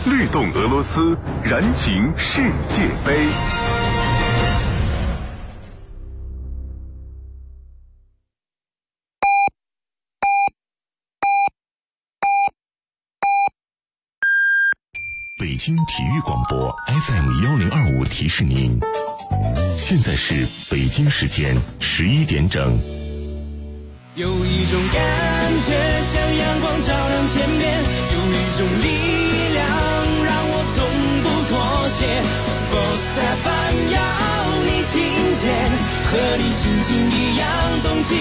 律动俄罗斯，燃情世界杯。 北京体育广播 FM1025提示您，现在是北京时间11点整。 有一种感觉像阳光照亮天边，有一种力量让我从不妥协。Sports FM 要你听见，和你心情一样动起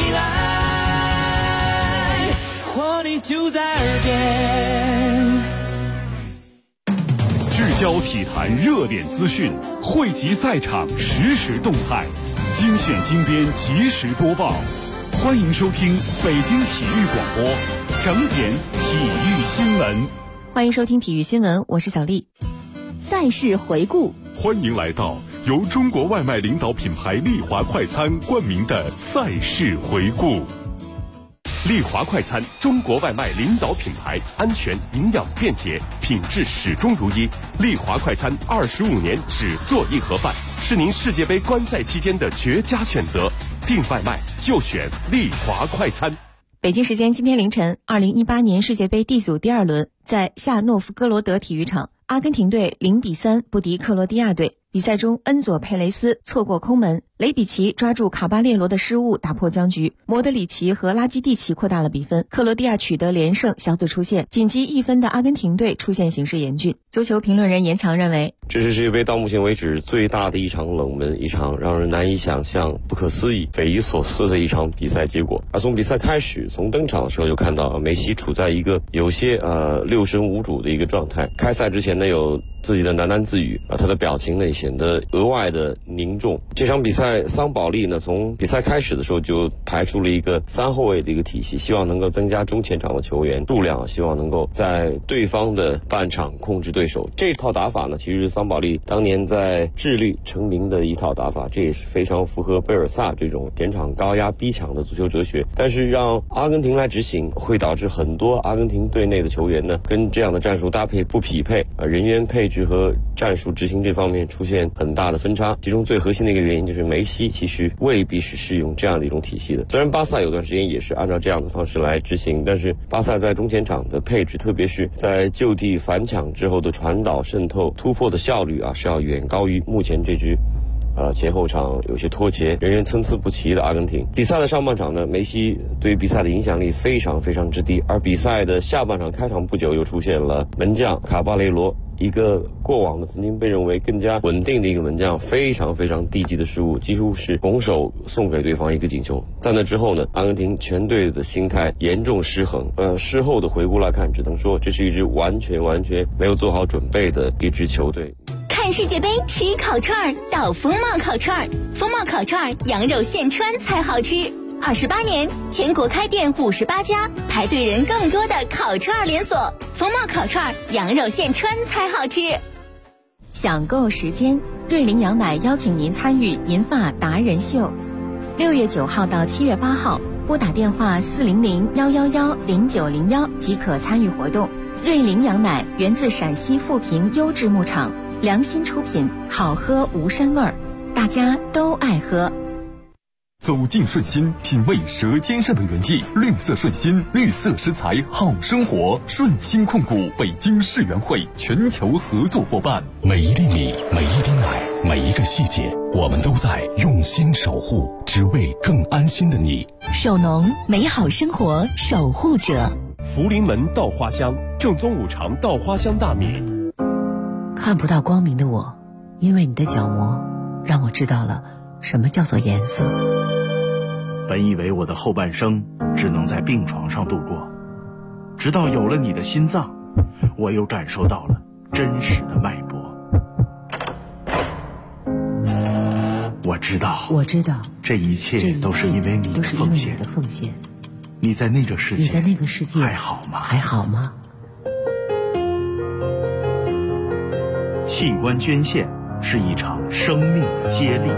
来，活力就在耳边。 聚焦体坛热点资讯，汇集赛场实时动态，精选精编及时播报。欢迎收听北京体育广播整点体育新闻。 欢迎收听体育新闻，我是小丽。赛事回顾， 欢迎来到由中国外卖领导品牌丽华快餐冠名的赛事回顾。丽华快餐，中国外卖领导品牌，安全、营养、便捷，品质始终如一。丽华快餐25年只做一盒饭，是您世界杯观赛期间的绝佳选择。订外卖就选丽华快餐。 北京时间今天凌晨，2018年世界杯 D 组第2轮，在夏诺夫哥罗德体育场，阿根廷队0-3不敌克罗地亚队。比赛中，恩佐佩雷斯错过空门，雷比奇抓住卡巴列罗的失误打破僵局，莫德里奇和拉基蒂奇扩大了比分，克罗地亚取得连胜，小组出线。仅积1分的阿根廷队出现形势严峻。足球评论人严强认为， 这是世界杯到目前为止最大的一场冷门，一场让人难以想象、不可思议、匪夷所思的一场比赛结果。而从比赛开始，从登场的时候就看到梅西处在一个有些六神无主的一个状态。开赛之前呢，有自己的喃喃自语他的表情呢也显得额外的凝重。这场比赛桑保利呢从比赛开始的时候就排出了一个3后卫的一个体系，希望能够增加中前场的球员数量，希望能够在对方的半场控制对手。这套打法呢其实是桑保利当年在智利成名的一套打法，这也是非常符合贝尔萨这种前场高压逼抢的足球哲学。但是让阿根廷来执行，会导致很多阿根廷队内的球员呢跟这样的战术搭配不匹配，人员配置和战术执行这方面出现很大的分差。其中最核心的一个原因就是梅西其实未必是适用这样的一种体系的。虽然巴萨有段时间也是按照这样的方式来执行，但是巴萨在中前场的配置，特别是在就地反抢之后的传导、渗透、突破的效率是要远高于目前这支前后场有些脱节、人员参差不齐的阿根廷。比赛的上半场呢，梅西对比赛的影响力非常非常之低，而比赛的下半场开场不久又出现了门将卡巴雷罗，一个过往的曾经被认为更加稳定的一个门将，非常非常低级的失误，几乎是拱手送给对方一个进球。在那之后呢，阿根廷全队的心态严重失衡。事后的回顾来看，只能说这是一支完全没有做好准备的一支球队。 看世界杯吃烤串到风貌烤串，风貌烤串羊肉现穿才好吃。28年，全国开店58家，排队人更多的烤串连锁。风貌烤串，羊肉现穿才好吃。 享购时间，瑞麟羊奶邀请您参与银发达人秀，6月9号到7月8号，拨打电话400-111-0901即可参与活动。瑞麟羊奶源自陕西富平优质牧场，良心出品，好喝无膻味儿，大家都爱喝。 走进顺心，品味舌尖上的原意，绿色顺心，绿色食材好生活。顺心控股北京世园会全球合作伙伴。 每一粒米，每一滴奶，每一个细节，我们都在用心守护，只为更安心的你。 手农，美好生活守护者。 福临门稻花香，正宗五常稻花香大米。 看不到光明的我，因为你的角膜让我知道了什么叫做颜色。 本以为我的后半生只能在病床上度过，直到有了你的心脏，我又感受到了真实的脉搏。我知道，这一切都是因为你的奉献。你在那个世界还好吗？器官捐献是一场生命的接力。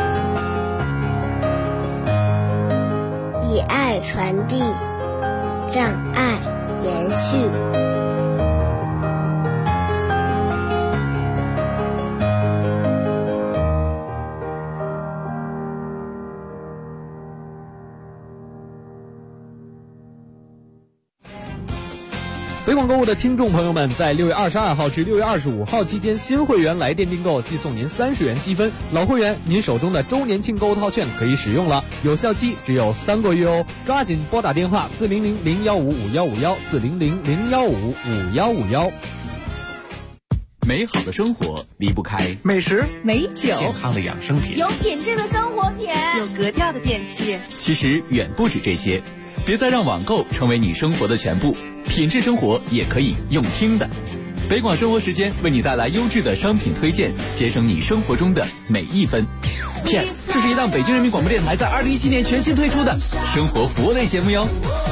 以爱传递， 障碍延续。 北广购物的听众朋友们，在6月22号至6月25号期间，新会员来电订购即送您30元积分，老会员您手中的周年庆购物套券可以使用了，有效期只有3个月哦，抓紧拨打电话400-015-5151，400-015-5151。 美好的生活离不开美食、 美酒、 健康的养生品、 有品质的生活品、 有格调的电器。 其实远不止这些，别再让网购成为你生活的全部，品质生活也可以用听的。北广生活时间为你带来优质的商品推荐，节省你生活中的每一分。Yes， 这是一档北京人民广播电台在2017年全新推出的生活服务类节目哟。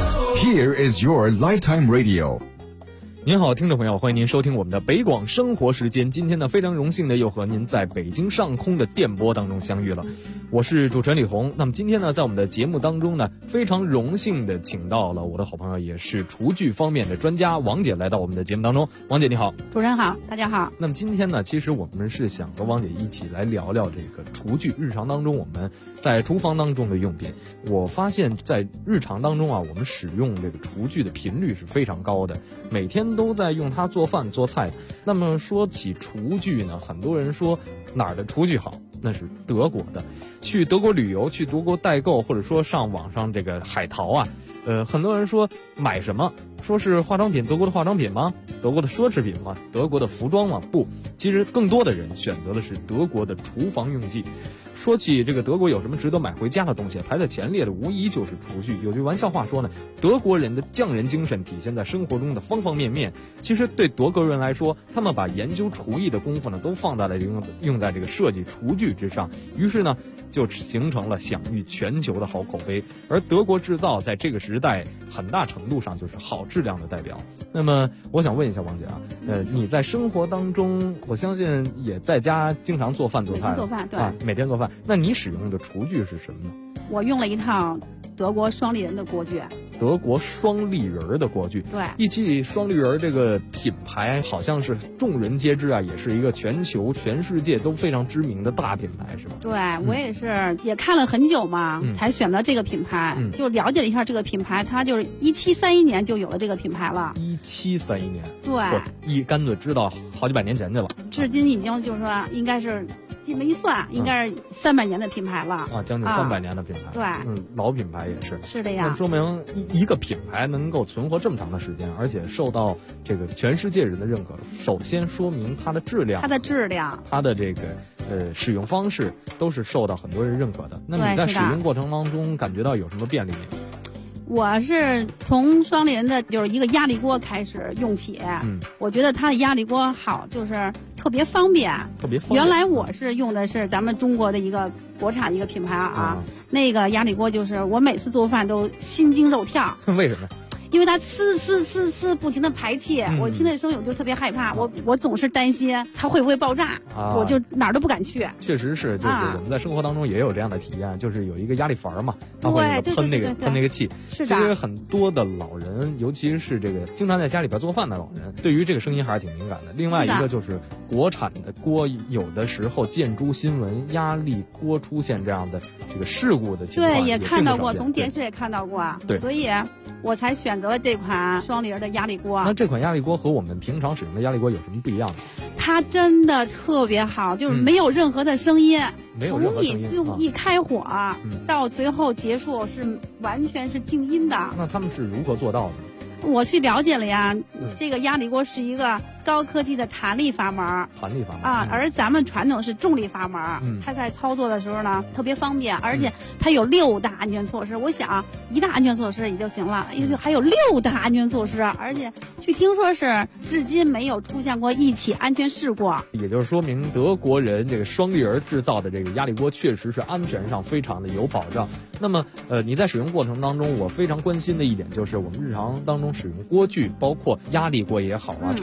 Here is your lifetime radio。 您好，听众朋友，欢迎您收听我们的北广生活时间。今天呢，非常荣幸的又和您在北京上空的电波当中相遇了。我是主持人李红。那么今天呢，在我们的节目当中呢，非常荣幸的请到了我的好朋友，也是厨具方面的专家王姐来到我们的节目当中。王姐你好。 主持人好，大家好。 那么今天呢，其实我们是想和王姐一起来聊聊这个厨具，日常当中我们在厨房当中的用品。我发现在日常当中啊，我们使用这个厨具的频率是非常高的，每天都在用它做饭做菜。那么说起厨具呢，很多人说哪儿的厨具好，那是德国的。去德国旅游，去德国代购，或者说上网上这个海淘啊，很多人说买什么，说是化妆品，德国的化妆品吗？德国的奢侈品吗？德国的服装吗？不，其实更多的人选择的是德国的厨房用具。说起这个德国有什么值得买回家的东西，排在前列的无疑就是厨具。有句玩笑话说呢，德国人的匠人精神体现在生活中的方方面面。其实对德国人来说，他们把研究厨艺的功夫呢，都放在了用在这个设计厨具之上，于是呢就形成了享誉全球的好口碑。而德国制造在这个时代很大程度上就是好质量的代表。那么我想问一下王姐啊，你在生活当中，我相信也在家经常做饭做菜， 做饭对啊，每天做饭。那你使用的厨具是什么呢？ 我用了一套德国双立人的锅具。 德国双立人的锅具， 对， 一提起双立人这个品牌，好像是众人皆知啊，也是一个全世界都非常知名的大品牌，是吧？ 对，我也是也看了很久嘛，才选择这个品牌，就了解了一下这个品牌，它就是1731年就有了这个品牌了。 1731年， 对， 干脆知道好几百年前去了。 至今已经就是说，应该是这么一算，应该是300年的品牌了啊，将近300年的品牌。 对， 老品牌也是。 是的呀。 那说明一个品牌能够存活这么长的时间，而且受到这个全世界人的认可，首先说明它的质量，它的这个使用方式都是受到很多人认可的。那你在使用过程当中感觉到有什么便利没有？ 我是从双立人的就是一个压力锅开始用起，我觉得它的压力锅好，就是特别方便。原来我是用的是咱们中国的一个国产一个品牌啊，那个压力锅就是我每次做饭都心惊肉跳。 为什么？ 因为它呲不停的排气，我听那声音我就特别害怕，我总是担心它会不会爆炸，我就哪儿都不敢去。 确实是，就是我们在生活当中也有这样的体验，就是有一个压力阀嘛，它会喷那个气。 是的。 其实很多的老人，尤其是这个经常在家里边做饭的老人，对于这个声音还是挺敏感的。另外一个就是国产的锅，有的时候见诸新闻，压力锅出现这样的这个事故的情况， 对，也看到过，从电视也看到过。 对， 所以我才选择了这款双立人的压力锅。 那这款压力锅和我们平常使用的压力锅有什么不一样的？ 它真的特别好，就是没有任何的声音，从你就一开火到最后结束是完全是静音的。 那他们是如何做到的？ 我去了解了呀，这个压力锅是一个高科技的弹力阀门啊，而咱们传统是重力阀门，它在操作的时候呢特别方便，而且它有6大安全措施。我想1大安全措施也就行了，还有6大安全措施，而且据听说是至今没有出现过一起安全事故。 也就是说明德国人这个双立人制造的这个压力锅确实是安全上非常的有保障。那么你在使用过程当中，我非常关心的一点就是我们日常当中使用锅具，包括压力锅也好啊，炒锅也好。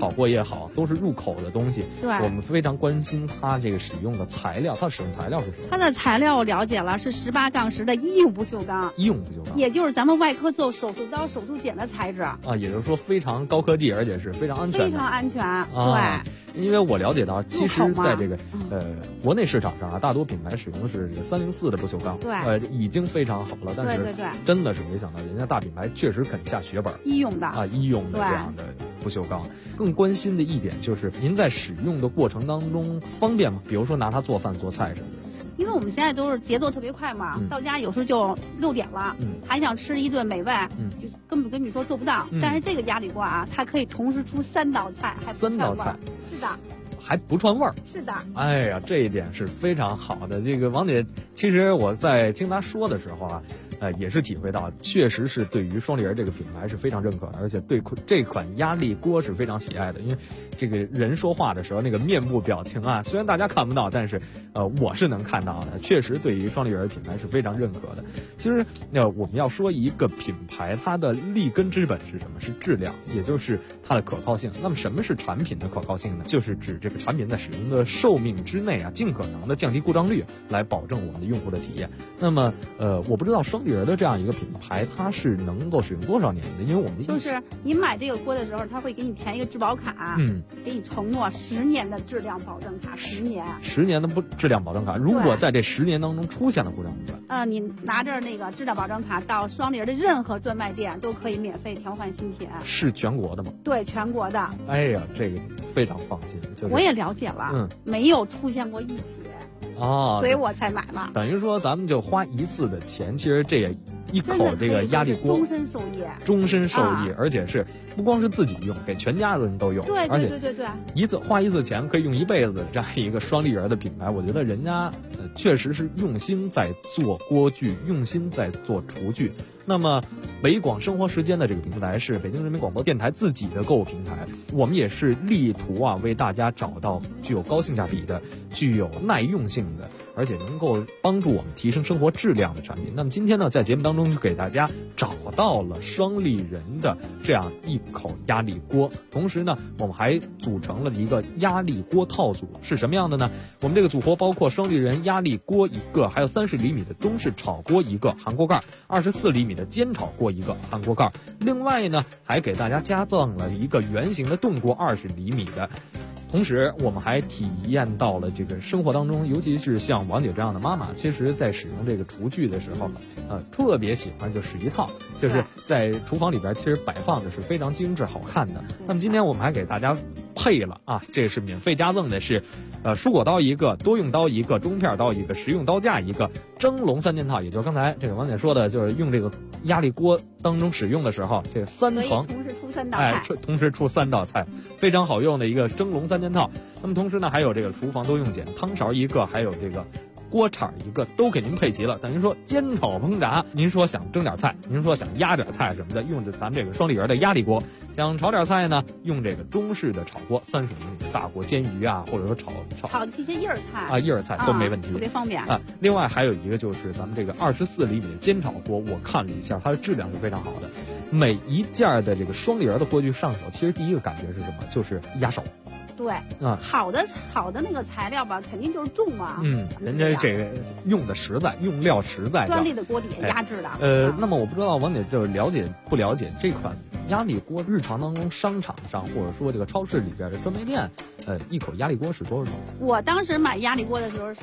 好，都是入口的东西。 对， 我们非常关心它这个使用的材料，它的使用材料是什么？ 它的材料我了解了，是18-10的医用不锈钢。 医用不锈钢， 也就是咱们外科做手术刀、手术剪的材质啊， 也就是说非常高科技，而且是非常安全的。 非常安全， 对。因为我了解到，其实在这个国内市场上啊，大多品牌使用的是这个304的不锈钢， 对， 已经非常好了。但是真的是没想到，人家大品牌确实肯下血本， 医用的啊， 医用的这样的不锈钢。更关心的一点就是，您在使用的过程当中方便吗？比如说拿它做饭做菜什么的。 因为我们现在都是节奏特别快嘛，到家有时候就6点了，还想吃一顿美味，就根本跟你说做不到。但是这个压力锅啊，它可以同时出3道菜，还不 3道菜， 是的， 还不串味儿。 是的， 哎呀，这一点是非常好的。这个王姐，其实我在听她说的时候啊，也是体会到，确实是对于双立人这个品牌是非常认可的，而且对这款压力锅是非常喜爱的。因为这个人说话的时候那个面部表情啊，虽然大家看不到，但是我是能看到的，确实对于双立人品牌是非常认可的。其实我们要说一个品牌，它的立根之本是什么？是质量，也就是它的可靠性。那么什么是产品的可靠性呢？就是指这个产品在使用的寿命之内啊，尽可能的降低故障率，来保证我们的用户的体验。那么我不知道双立人的这样一个品牌，它是能够使用多少年的？因为我们就是你买这个锅的时候，他会给你填一个质保卡，给你承诺10年的质量保证卡，10年的质量保证卡。如果在这10年当中出现了故障怎么办？ 你拿着那个质量保证卡到双立人的任何专卖店都可以免费调换新品。 是全国的吗？ 对，全国的。 哎呀，这个非常放心。 我也了解了，没有出现过异体。所以我才买了。 等于说咱们就花一次的钱，其实这也一口这个压力锅终身受益， 而且是不光是自己用，给全家人都用。 对， 而且花一次钱可以用一辈子，这样一个双立人的品牌，我觉得人家确实是用心在做锅具，用心在做厨具。那么北广生活时间的这个平台是北京人民广播电台自己的购物平台，我们也是力图为大家找到具有高性价比的、具有耐用性的，而且能够帮助我们提升生活质量的产品。那么今天呢，在节目当中就给大家找到了双立人的这样一口压力锅，同时呢，我们还组成了一个压力锅套组。是什么样的呢？我们这个组合包括双立人压力锅1个，还有30厘米的中式炒锅1个含锅盖，24厘米的煎炒锅1个含锅盖。另外呢，还给大家加赠了一个圆形的炖锅20厘米的。同时我们还体验到了这个生活当中，尤其是像王姐这样的妈妈，其实在使用这个厨具的时候特别喜欢就使一套，就是在厨房里边其实摆放的是非常精致好看的。那么今天我们还给大家配了这是免费加赠的，是蔬果刀1个，多用刀1个，中片刀1个，实用刀架1个，蒸笼3件套，也就是刚才这个王姐说的，就是用这个压力锅当中使用的时候，这个3层同时出3道菜， 同时出3道菜，非常好用的一个蒸笼3件套。那么同时呢，还有这个厨房多用碱，汤勺1个，还有这个锅铲1个，都给您配齐了。等于说煎炒烹炸，您说想蒸点菜，您说想压点菜什么的，用着咱们这个双立人的压力锅；想炒点菜呢，用这个中式的炒锅，30厘米大锅煎鱼或者说炒这些叶儿菜叶儿菜都没问题， 特别方便另外还有一个就是咱们这个24厘米的煎炒锅，我看了一下，它的质量是非常好的。每一件的这个双立人的锅具上手，其实第一个感觉是什么？就是压手。 对，好的那个材料吧，肯定就是重嘛。 人家这个用的实在，用料实在。 专利的锅底压制的。 那么我不知道王姐就了解不了解这款压力锅，日常当中商场上或者说这个超市里边的专卖店，一口压力锅是多少钱？ 我当时买压力锅的时候是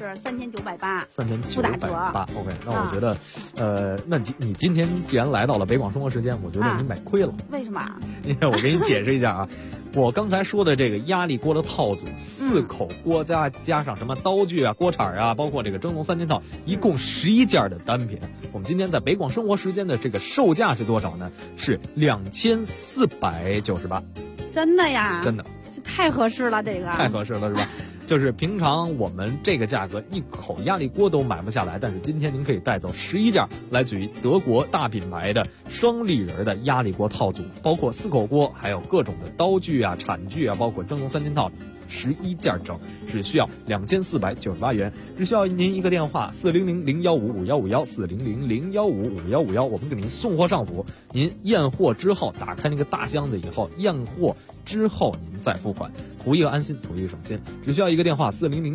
3980，不打折。 OK， 那我觉得，那你今天既然来到了北广生活时间，我觉得你买亏了。 为什么？ 因为我给你解释一下我刚才说的这个压力锅的套组，4口锅加上什么刀具锅铲包括这个蒸笼3件套，一共11件的单品。我们今天在北广生活时间的这个售价是多少呢？是2498。 真的呀？ 真的， 这太合适了，这个太合适了是吧？就是平常我们这个价格一口压力锅都买不下来，但是今天您可以带走11件来自于德国大品牌的双立人的压力锅套组，包括4口锅，还有各种的刀具铲具包括蒸笼3件套， 11件整，只需要2498元，只需要您一个电话400-015-5151，400-015-5151，我们给您送货上府。您验货之后，打开那个大箱子以后，验货之后您再付款，图一个安心，图一个省心，只需要一个电话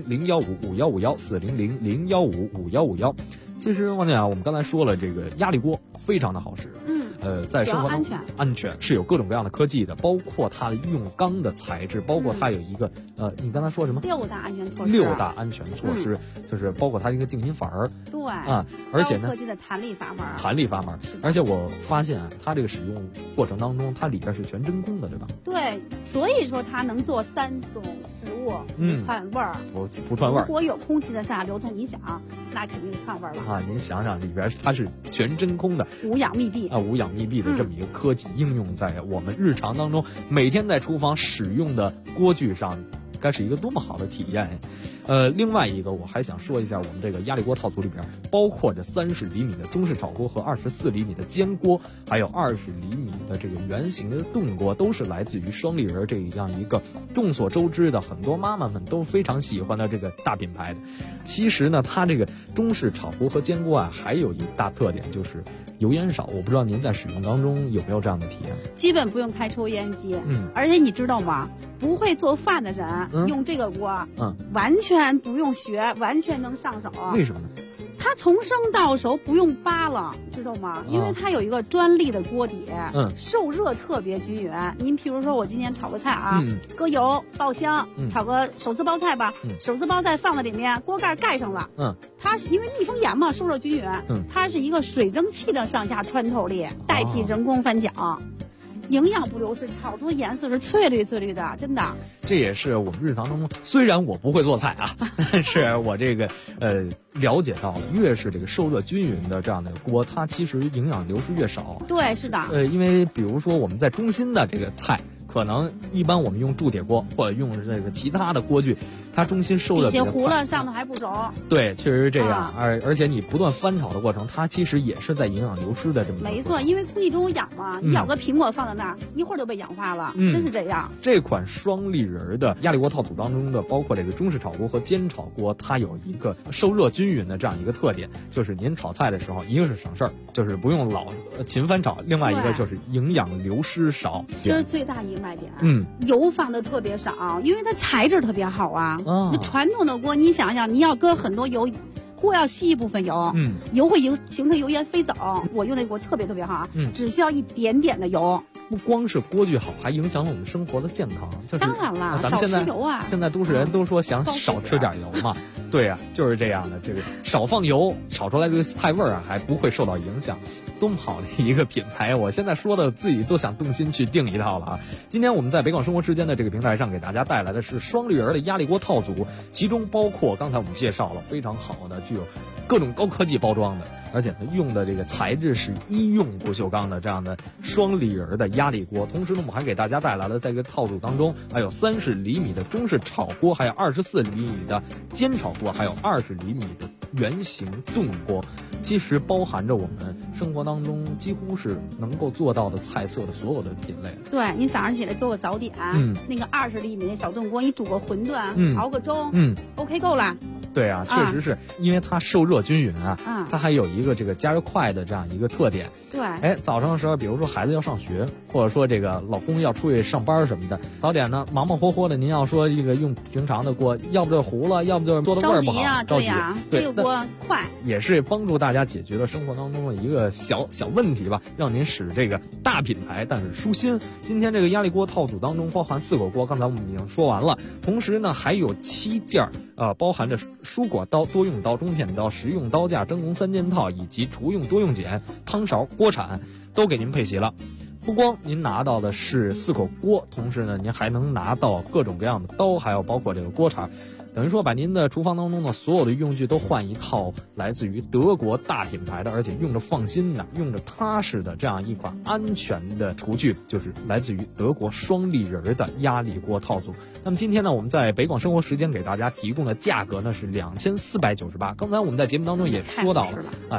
400-015-5151，400-015-5151。其实王姐啊，我们刚才说了，这个压力锅非常的好使。在生活当中安全是有各种各样的科技的，包括它用钢的材质，包括它有一个你刚才说什么 ？6大安全措施。 6大安全措施，就是包括它一个静音阀儿。 对啊，而且呢， 高科技的弹力阀门。 弹力阀门，而且我发现啊，它这个使用过程当中，它里边是全真空的，对吧？ 对，所以说它能做3种食物不串味儿。 不串味儿。 如果有空气的上流通影响，那肯定串味儿了啊！您想想，里边它是全真空的， 无氧密闭啊，无氧密闭的这么一个科技应用在我们日常当中，每天在厨房使用的锅具上，该是一个多么好的体验。另外一个我还想说一下，我们这个压力锅套组里边包括着30厘米的中式炒锅和24厘米的煎锅，还有20厘米的这个圆形的炖锅，都是来自于双立人这样一个众所周知的很多妈妈们都非常喜欢的这个大品牌的。其实呢，它这个中式炒锅和煎锅啊，还有一大特点就是油烟少。我不知道您在使用当中有没有这样的体验？ 基本不用开抽烟机，而且你知道吗？不会做饭的人用这个锅，完全不用学，完全能上手。 为什么呢？ 它从生到熟不用扒了，知道吗？因为它有一个专利的锅底，受热特别均匀。您比如说我今天炒个菜啊，搁油爆香，炒个手撕包菜吧，手撕包菜放在里面，锅盖盖上了，它是因为密封严嘛，受热均匀，它是一个水蒸气的上下穿透力，代替人工翻搅。营养不流失，炒出颜色是翠绿翠绿的，真的。 这也是我们日常当中，虽然我不会做菜啊，但是我这个了解到了，越是这个受热均匀的这样的锅，它其实营养流失越少。 对，是的。 因为比如说我们在中心的这个菜，可能一般我们用铸铁锅或者用这个其他的锅具，它中心受热比较快， 底下糊了，上头还不熟。 对，确实是这样。而且你不断翻炒的过程，它其实也是在营养流失的这么一个。 没错，因为空气中有氧嘛，你咬个苹果放在那儿，一会儿就被氧化了，真是这样。 这款双立人的压力锅套组当中的，包括这个中式炒锅和煎炒锅，它有一个受热均匀的这样一个特点，就是您炒菜的时候，一个是省事儿，就是不用老勤翻炒；另外一个就是营养流失少， 这是最大一个卖点。油放的特别少，因为它材质特别好啊。那传统的锅，你想想，你要搁很多油，锅要吸一部分油，油会形成油烟飞走。我用那锅特别特别好啊，只需要一点点的油。 不光是锅具好，还影响了我们生活的健康。 当然了， 咱们现在少吃油啊！ 现在都市人都说想少吃点油嘛，对呀，就是这样的。这个少放油，炒出来这个菜味儿啊，还不会受到影响。多么好的一个品牌！我现在说的自己都想动心去订一套了啊！今天我们在北广生活时间的这个平台上给大家带来的是双立人的压力锅套组，其中包括刚才我们介绍了非常好的具有各种高科技包装的，而且呢用的这个材质是医用不锈钢的这样的双立人的压力锅。同时呢，我们还给大家带来了在这个套组当中还有30厘米的中式炒锅，还有24厘米的煎炒锅，还有20厘米的圆形炖锅。其实包含着我们生活当中几乎是能够做到的菜色的所有的品类。 对，你早上起来做个早点，那个20厘米的小炖锅，你煮个馄饨，熬个粥，OK 够了。 对啊，确实是因为它受热均匀啊，它还有一个这个加热快的这样一个特点。 对， 早上的时候，比如说孩子要上学，或者说这个老公要出去上班什么的，早点呢忙忙活活的，您要说这个用平常的锅，要不就糊了，要不就是做的味儿不好， 着急啊，这个锅快， 也是帮助大家解决了生活当中的一个小问题吧，让您使这个大品牌但是舒心。今天这个压力锅套组当中包含4口锅，刚才我们已经说完了，同时呢还有7件包含着蔬果刀、多用刀、中片刀、食用刀架、蒸笼3件套以及厨用多用碱、汤勺、锅铲都给您配齐了。不光您拿到的是4口锅，同时呢您还能拿到各种各样的刀，还有包括这个锅铲。等于说把您的厨房当中的所有的用具都换一套来自于德国大品牌的，而且用着放心的、用着踏实的这样一款安全的厨具，就是来自于德国双立人的压力锅套组。那么今天呢，我们在北广生活时间给大家提供的价格呢是2498。刚才我们在节目当中也说到了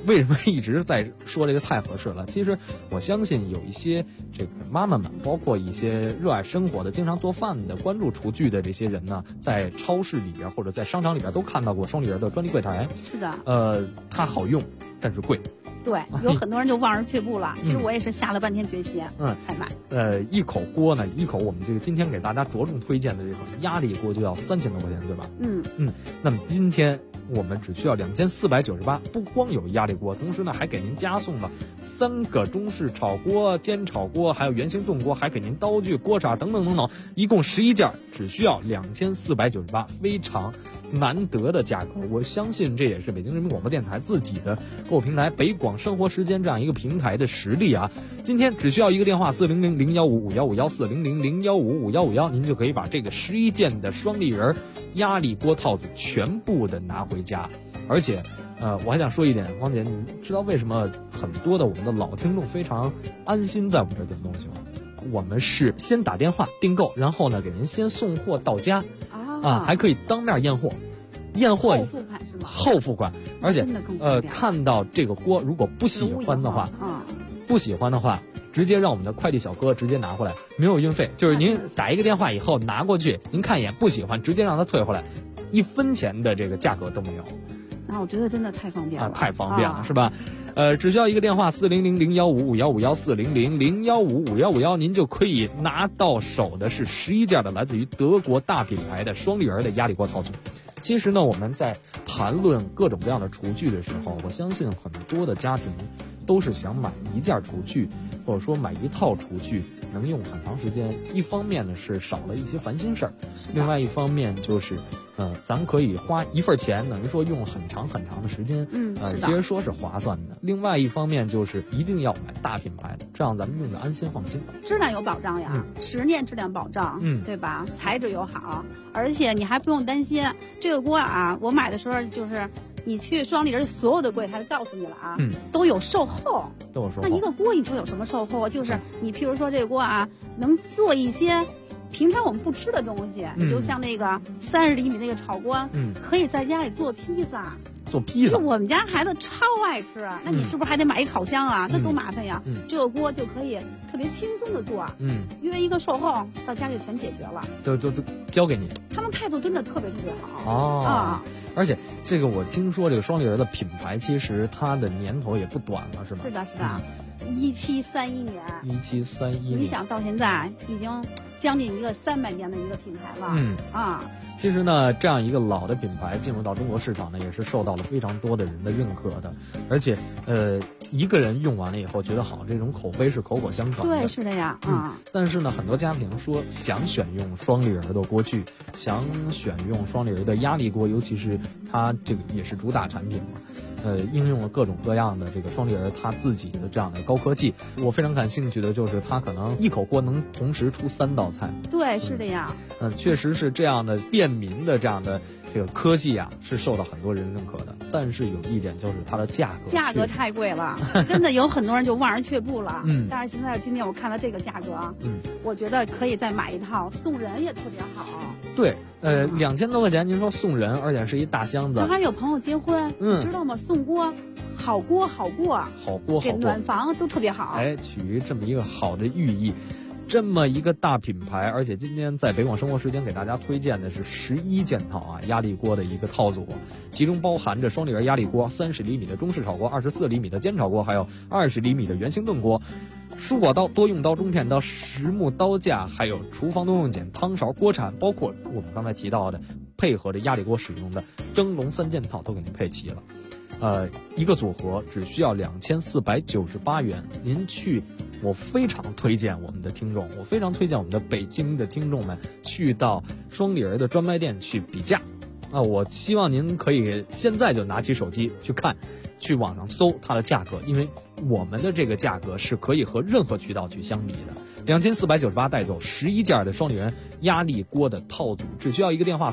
为什么一直在说这个太合适了？其实我相信有一些这个妈妈们，包括一些热爱生活的、经常做饭的、关注厨具的这些人呢，在超市里边或者在商场里边都看到过双立人的专利柜台。 是的。 它好用，但是贵。 对，有很多人就望而却步了。其实我也是下了半天决心，才买。 一口锅呢，我们这个今天给大家着重推荐的这种压力锅就要3000多块钱，对吧？那么今天我们只需要2498，不光有压力锅，同时呢还给您加送了3个中式炒锅、煎炒锅，还有圆形炖锅，还给您刀具、锅铲等等等等，一共11件，只需要2498，非常难得的价格。我相信这也是北京人民广播电台自己的购物平台北广生活时间这样一个平台的实力啊！今天只需要一个电话400-015-5151，400-015-5151，您就可以把这个11件的双立人压力锅套组全部的拿回家。而且我还想说一点，汪姐，你知道为什么很多的我们的老听众非常安心在我们这儿订东西吗？我们是先打电话订购，然后呢给您先送货到家还可以当面验货。后付款是吗？ 后付款，而且看到这个锅如果不喜欢的话，直接让我们的快递小哥直接拿回来，没有运费。就是您打一个电话以后拿过去，您看一眼不喜欢，直接让他退回来，1分钱的这个价格都没有。 那我觉得真的太方便了， 太方便了，是吧？只需要一个电话400-015-5151，400-015-5151，您就可以拿到手的是11件的来自于德国大品牌的双立人的压力锅套组。其实呢，我们在谈论各种各样的厨具的时候，我相信很多的家庭都是想买一件厨具，或者说买一套厨具能用很长时间。一方面呢是少了一些烦心事儿，另外一方面就是咱可以花一份钱，等于说用很长很长的时间，其实说是划算的。另外一方面就是一定要买大品牌的，这样咱们用着安心放心， 质量有保障呀，10年质量保障，对吧？材质又好，而且你还不用担心这个锅啊。我买的时候就是你去双立人所有的柜台告诉你了啊，都有售后，那一个锅你说有什么售后啊？就是你譬如说这个锅啊，能做一些平常我们不吃的东西，你就像那个30厘米那个炒锅，可以在家里做披萨。我们家孩子超爱吃，那你是不是还得买一烤箱啊？那多麻烦呀！这个锅就可以特别轻松的做，约一个售后到家就全解决了， 都交给你。 他们态度真的特别好而且这个我听说这个双立人的品牌其实它的年头也不短了，是吧？ 是的，1731年。 1731年， 你想到现在已经将近一个300年的一个品牌了。 其实呢，这样一个老的品牌进入到中国市场呢，也是受到了非常多的人的认可的。而且一个人用完了以后觉得好，这种口碑是口口相传的。 对，是的呀。 但是呢，很多家庭说想选用双立人的锅具，想选用双立人的压力锅，尤其是它这个也是主打产品嘛。应用了各种各样的这个双立人它自己的这样的高科技。我非常感兴趣的就是它可能一口锅能同时出3道菜。 对，是的呀。 确实是这样的便民的这样的这个科技啊，是受到很多人认可的。但是有一点就是它的价格太贵了，真的有很多人就望而却步了。但是今天我看到这个价格，我觉得可以再买一套，送人也特别好。 对，2000多块钱，您说送人，而且是一大箱子。 正好有朋友结婚，你知道吗？送锅，好锅，给暖房都特别好。 取于这么一个好的寓意。这么一个大品牌，而且今天在北广生活时间给大家推荐的是11件套压力锅的一个套组，其中包含着双立人压力锅、30厘米的中式炒锅、24厘米的煎炒锅，还有20厘米的圆形炖锅、蔬果刀、多用刀、中片刀、实木刀架，还有厨房多用碱、汤勺、锅铲，包括我们刚才提到的配合着压力锅使用的蒸笼3件套都给您配齐了。一个组合只需要2498元。您去，我非常推荐我们的听众，我非常推荐我们的北京的听众们去到双立人的专卖店去比价。我希望您可以现在就拿起手机去看，去网上搜它的价格，因为我们的这个价格是可以和任何渠道去相比的。2498带走11件的双立人压力锅的套组，只需要一个电话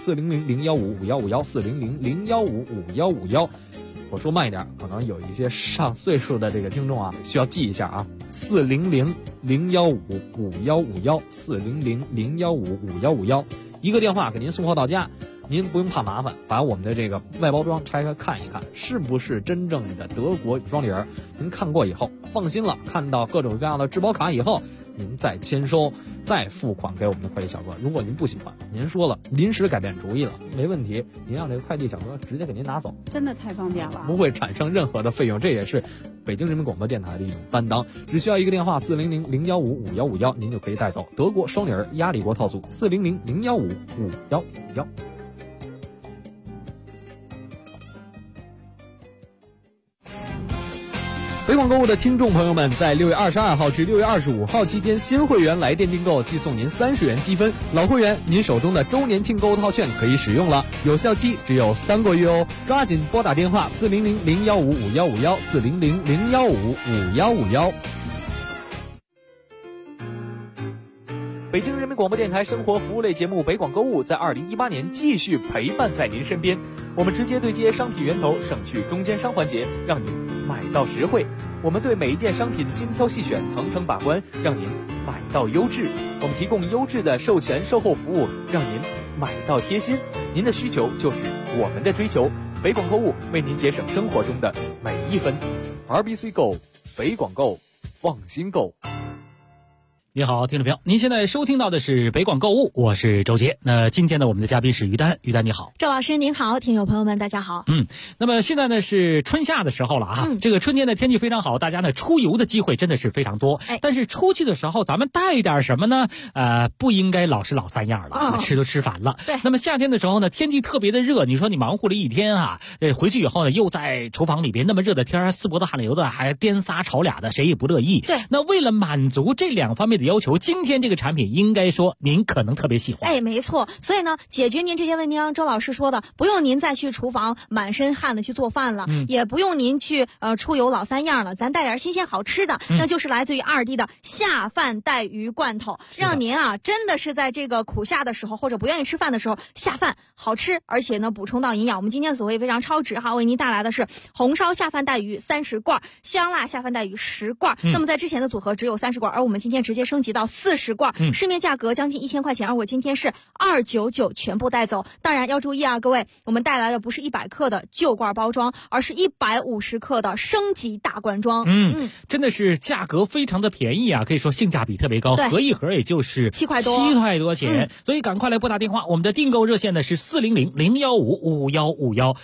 400-015-5151，400-015-5151。我说慢一点，可能有一些上岁数的这个听众啊，需要记一下啊，400-015-5151，400-015-5151，一个电话给您送货到家。 您不用怕麻烦，把我们的这个外包装拆开看一看，是不是真正的德国双梨儿。您看过以后放心了，看到各种各样的质保卡以后，您再签收，再付款给我们的快递小哥。如果您不喜欢，您说了临时改变主意了，没问题，您让这个快递小哥直接给您拿走， 真的太方便了， 不会产生任何的费用。这也是北京人民广播电台的一种担当。只需要一个电话400-015-5151，您就可以带走德国双梨儿鸭梨国套组400-015-5151。北广购物的听众朋友们，在6月22号至6月25号期间，新会员来电订购即送您30元积分，老会员您手中的周年庆购物套券可以使用了，有效期只有3个月哦，抓紧拨打电话400-015-5151 400-015-5151。北京人民广播电台生活服务类节目北广购物在2018年继续陪伴在您身边，我们直接对接商品源头，省去中间商环节，让您买到实惠。我们对每一件商品精挑细选，层层把关，让您买到优质。我们提供优质的售前售后服务，让您买到贴心。您的需求就是我们的追求，北广购物为您节省生活中的每一分。RBC Go， 北广购，放心购。 你好，听众朋友，您现在收听到的是北广购物，我是周杰。那今天呢，我们的嘉宾是于丹，于丹你好。 周老师您好，听友朋友们大家好。 那么现在呢是春夏的时候了啊，这个春天的天气非常好，大家呢出游的机会真的是非常多。但是出去的时候咱们带点什么呢？不应该老是老三样了，吃都吃烦了。 对。 那么夏天的时候呢，天气特别的热，你说你忙活了一天啊，回去以后呢又在厨房里边那么热的天，四脖子汗流的，还颠仨炒俩的，谁也不乐意。 对。 那为了满足这两方面的要求，今天这个产品应该说您可能特别喜欢。 没错。所以呢，解决您这些问题，周老师说的，不用您再去厨房满身汗的去做饭了，也不用您去出游老三样了，咱带点新鲜好吃的，那就是来自于2D的下饭带鱼罐头，让您啊真的是在这个苦夏的时候或者不愿意吃饭的时候下饭好吃，而且呢补充到营养。我们今天所谓非常超值哈，为您带来的是红烧下饭带鱼30罐，香辣下饭带鱼10罐。那么在之前的组合只有30罐，而我们今天直接升级到40罐，市面价格将近1000块钱，而我今天是299全部带走。当然要注意啊，各位，我们带来的不是100克的旧罐包装，而是150克的升级大罐装。 真的是价格非常的便宜啊，可以说性价比特别高，合一盒也就是 7块多钱。所以赶快来拨打电话，我们的订购热线呢是400-015-5151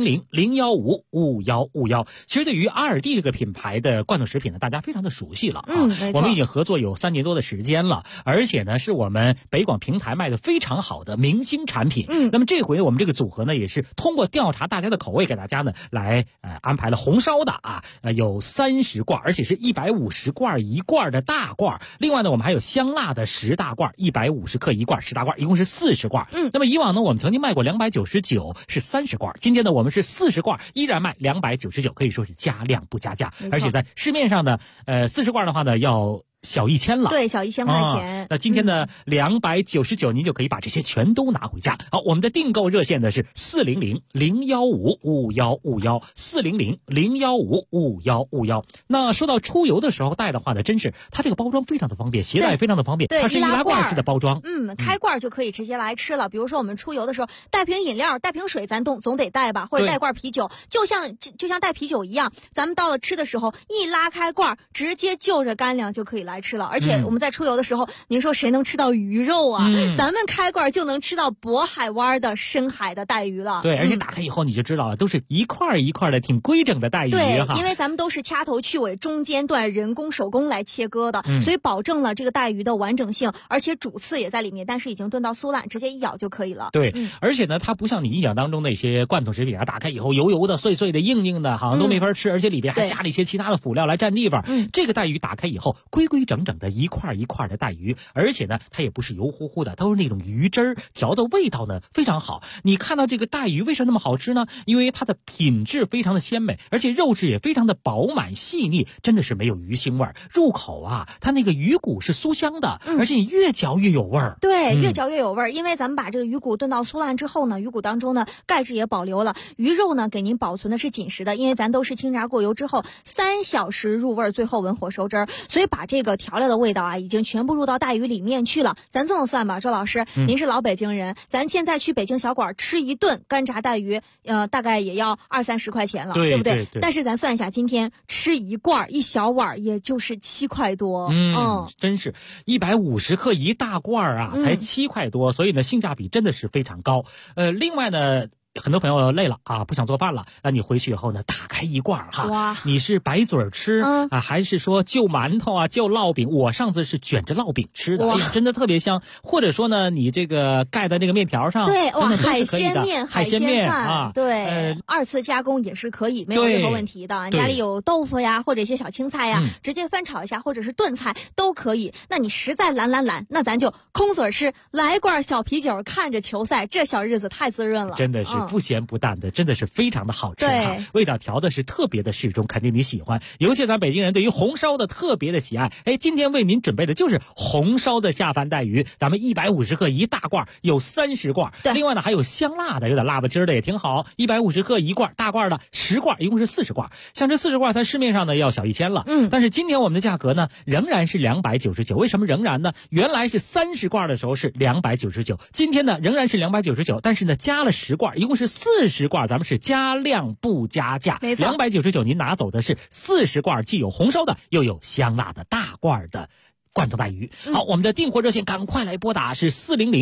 400-015-5151。其实对于2D这个品牌的罐头食品呢，大家非常的熟悉了啊。我们已经合作有3年多的时间了，而且呢是我们北广平台卖的非常好的明星产品。那么这回我们这个组合呢也是通过调查大家的口味，给大家呢来安排了红烧的有30罐，而且是150罐1罐的大罐。另外呢我们还有香辣的10大罐，150克1罐10大罐，一共是40罐。那么以往呢我们曾经卖过299，是30罐，今天呢我们是40罐，依然卖299，可以说是加量不加价。而且在市面上的40罐的话呢要小1000了， 对，小1000块钱。 那今天的299，您就可以把这些全都拿回家。好，我们的订购热线呢是400-015-5151 400-015-5151。那说到出游的时候带的话呢，真是它这个包装非常的方便，携带非常的方便，它是易拉罐式的包装。 开罐就可以直接来吃了。比如说我们出游的时候带瓶饮料带瓶水咱总得带吧，或者带罐啤酒，就像带啤酒一样，咱们到了吃的时候一拉开罐，直接就着干粮就可以来吃了。而且我们在出游的时候，您说谁能吃到鱼肉啊？咱们开罐就能吃到渤海湾的深海的带鱼了。 对，而且打开以后你就知道了，都是一块一块的挺规整的带鱼。 对，因为咱们都是掐头去尾，中间段人工手工来切割的，所以保证了这个带鱼的完整性，而且主刺也在里面，但是已经炖到酥烂，直接一咬就可以了。 对，而且呢它不像你印象当中那些罐头食品打开以后油油的碎碎的硬硬的，好像都没法吃，而且里边还加了一些其他的辅料来占地方。这个带鱼打开以后规规整整的一块一块的带鱼，而且呢它也不是油乎乎的，都是那种鱼汁儿，调的味道呢非常好。你看到这个带鱼为什么那么好吃呢？因为它的品质非常的鲜美，而且肉质也非常的饱满细腻，真的是没有鱼腥味儿。入口啊它那个鱼骨是酥香的，而且你越嚼越有味儿。 对，越嚼越有味儿。因为咱们把这个鱼骨炖到酥烂之后呢，鱼骨当中呢钙质也保留了，鱼肉呢给您保存的是紧实的，因为咱都是清炸过油之后3小时入味，最后文火收汁儿，所以把这个调料的味道啊，已经全部入到带鱼里面去了。咱这么算吧，周老师，您是老北京人，咱现在去北京小馆吃一顿干炸带鱼，大概也要20-30块钱了，对不对？但是咱算一下，今天吃一罐一小碗，也就是7块多。 真是150克一大罐啊，才7块多，所以呢，性价比真的是非常高。另外呢，很多朋友累了啊，不想做饭了，那你回去以后呢，打开一罐哈，你是白嘴吃啊，还是说就馒头啊，就烙饼？我上次是卷着烙饼吃的，哎呀，真的特别香。或者说呢，你这个盖在这个面条上， 对，哇， 海鲜面、 海鲜面啊， 对，2次加工也是可以，没有任何问题的。家里有豆腐呀，或者一些小青菜呀，直接翻炒一下，或者是炖菜都可以。那你实在懒，那咱就空嘴吃，来罐小啤酒，看着球赛，这小日子太滋润了， 真的是。不咸不淡的，真的是非常的好吃哈，味道调的是特别的适中，肯定你喜欢。尤其咱北京人对于红烧的特别的喜爱，今天为您准备的就是红烧的下饭带鱼，咱们150克一大罐，有30罐。另外呢，还有香辣的，有点辣吧唧儿的也挺好，150克一罐，大罐的10罐，一共是40罐。像这40罐，它市面上呢要小1000了，但是今天我们的价格呢仍然是299。为什么仍然呢？原来是30罐的时候是299，今天呢仍然是299，但是呢加了10罐，一共是40罐，咱们是加量不加价。没错，299您拿走的是40罐，既有红烧的，又有香辣的大罐的罐头带鱼。好，我们的订货热线赶快来拨打，是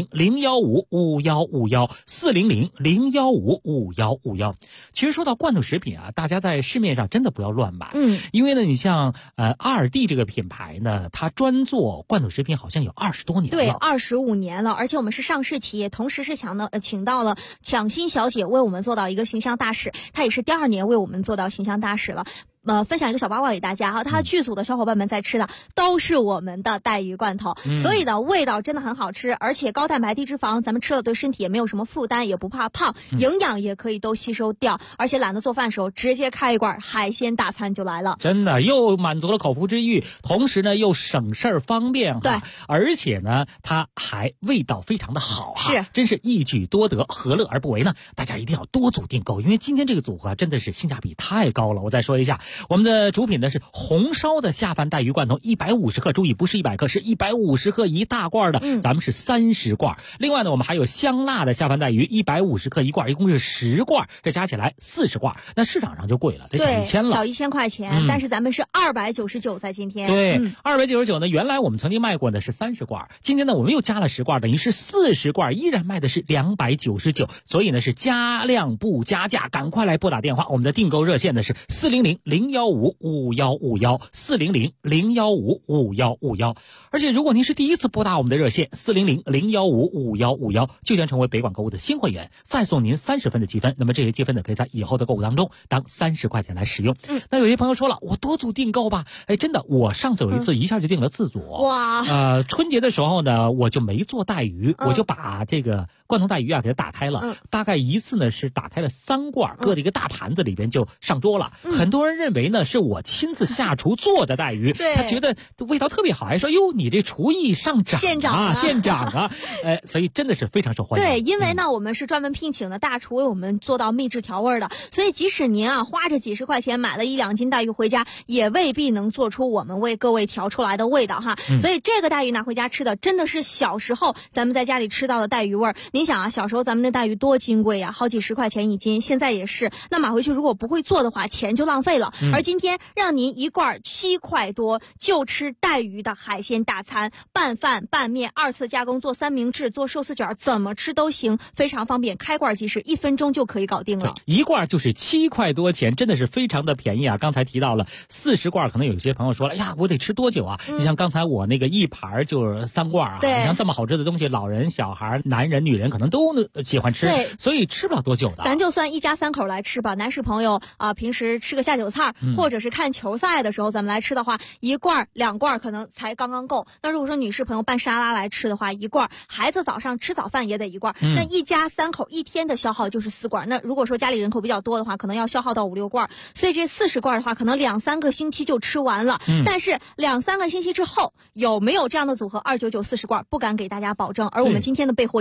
400-015-5151，400-015-5151。其实说到罐头食品啊，大家在市面上真的不要乱买，因为呢，你像2D 这个品牌呢，它专做罐头食品好像有20多年了， 对，25年了，而且我们是上市企业，同时是请到了抢心小姐为我们做到一个形象大使，她也是第2年为我们做到形象大使了。分享一个小八卦给大家哈，他剧组的小伙伴们在吃的都是我们的带鱼罐头，所以呢味道真的很好吃，而且高蛋白低脂肪，咱们吃了对身体也没有什么负担，也不怕胖，营养也可以都吸收掉，而且懒得做饭时候直接开一罐海鲜大餐就来了， 真的又满足了口腹之欲，同时呢又省事儿方便，对，而且呢它还味道非常的好哈，是，真是一举多得，何乐而不为呢？大家一定要多组订购，因为今天这个组合真的是性价比太高了。我再说一下。我们的主品呢是红烧的下饭带鱼罐头，150克，注意不是100克，是150克一大罐的，咱们是30罐。另外呢，我们还有香辣的下饭带鱼，150克一罐，一共是10罐，这加起来40罐。那市场上就贵了，得小1000了， 小1000块钱，但是咱们是299，在今天。 对，299呢，原来我们曾经卖过的是30罐，今天呢我们又加了10罐，等于是40罐，依然卖的是299，所以呢是加量不加价，赶快来拨打电话，我们的订购热线呢是400-015-5151，400-015-5151。而且如果您是第一次拨打我们的热线400-015-5151，就将成为北广购物的新会员，再送您30分的积分。那么这些积分呢，可以在以后的购物当中当30块钱来使用。那有些朋友说了，我多组订购吧，真的，我上次有一次一下就订了4组。哇！春节的时候呢，我就没做带鱼，我就把这个罐头带鱼给它打开了，大概一次呢是打开了3罐，搁在一个大盘子里边就上桌了。很多人认为呢是我亲自下厨做的带鱼，他觉得味道特别好，还说哟你这厨艺上涨啊，见长啊，所以真的是非常受欢迎。 对，因为呢我们是专门聘请的大厨为我们做到秘制调味的，所以即使您花着几十块钱买了1-2斤带鱼回家，也未必能做出我们为各位调出来的味道哈。所以这个带鱼拿回家吃的真的是小时候咱们在家里吃到的带鱼味儿。您想小时候咱们的带鱼多金贵好几十块钱一斤，现在也是。那买回去如果不会做的话，钱就浪费了。而今天让您一罐7块多就吃带鱼的海鲜大餐，拌饭拌面2次加工，做三明治做寿司卷，怎么吃都行，非常方便，开罐即食，1分钟就可以搞定了。 一罐就是7块多钱，真的是非常的便宜啊。刚才提到了40罐，可能有些朋友说了，呀我得吃多久啊？你像刚才我那个一盘就是3罐你像这么好吃的东西，老人小孩男人女人可能都喜欢吃，所以吃不了多久的。 咱就算一家3口来吃吧，男士朋友平时吃个下酒菜，或者是看球赛的时候咱们来吃的话，1罐2罐可能才刚刚够。那如果说女士朋友拌沙拉来吃的话，1罐，孩子早上吃早饭也得1罐，那一家3口一天的消耗就是4罐。那如果说家里人口比较多的话，可能要消耗到5-6罐，所以这40罐的话可能2-3个星期就吃完了。但是2-3个星期之后有没有这样的组合299 40罐，不敢给大家保证。而我们今天的备货也是非常有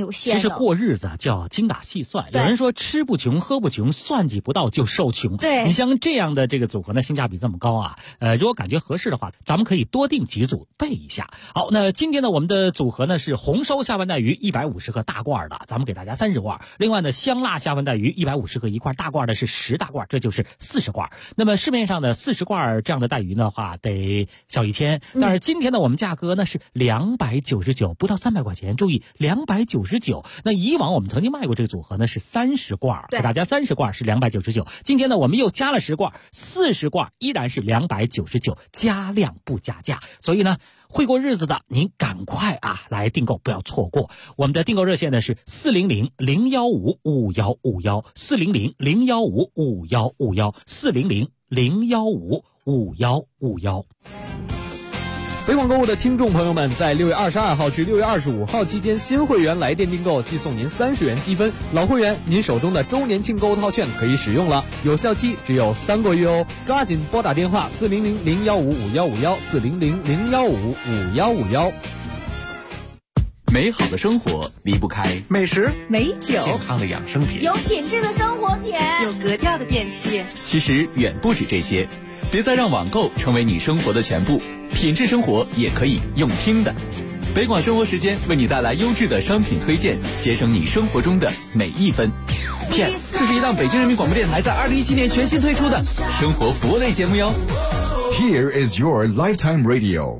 有限的。 其实过日子就要精打细算。有人说吃不穷喝不穷，算计不到就受穷。 对， 你像这样的这个组合呢，性价比这么高啊，如果感觉合适的话，咱们可以多订几组备一下。好，那今天呢，我们的组合呢是红烧下饭带鱼150克大罐的，咱们给大家30罐。另外呢，香辣下饭带鱼150克一块，大罐的是10大罐，这就是40罐。那么市面上的40罐这样的带鱼的话，得小1000，但是今天呢，我们价格呢是299，不到300块钱。注意，299。那以往我们曾经卖过这个组合呢是30罐，给大家30罐是299。今天呢，我们又加了10罐，40罐依然是299，加量不加价。所以呢，会过日子的您赶快来订购，不要错过。我们的订购热线呢是400-015-5151，400-015-5151，400-015-5151。 北广购物的听众朋友们，在6月22号至6月25号期间，新会员来电订购即送您30元积分，老会员您手中的周年庆购物套券可以使用了，有效期只有3个月哦，抓紧拨打电话400-015-5151，400-015-5151。 美好的生活离不开美食、 美酒、 健康的养生品、 有品质的生活品、 有格调的电器。 其实远不止这些，别再让网购成为你生活的全部，品质生活也可以用听的。北广生活时间为你带来优质的商品推荐，节省你生活中的每一分。 这是一档北京人民广播电台在2017年全新推出的生活服务类节目哟。 Here is your lifetime radio。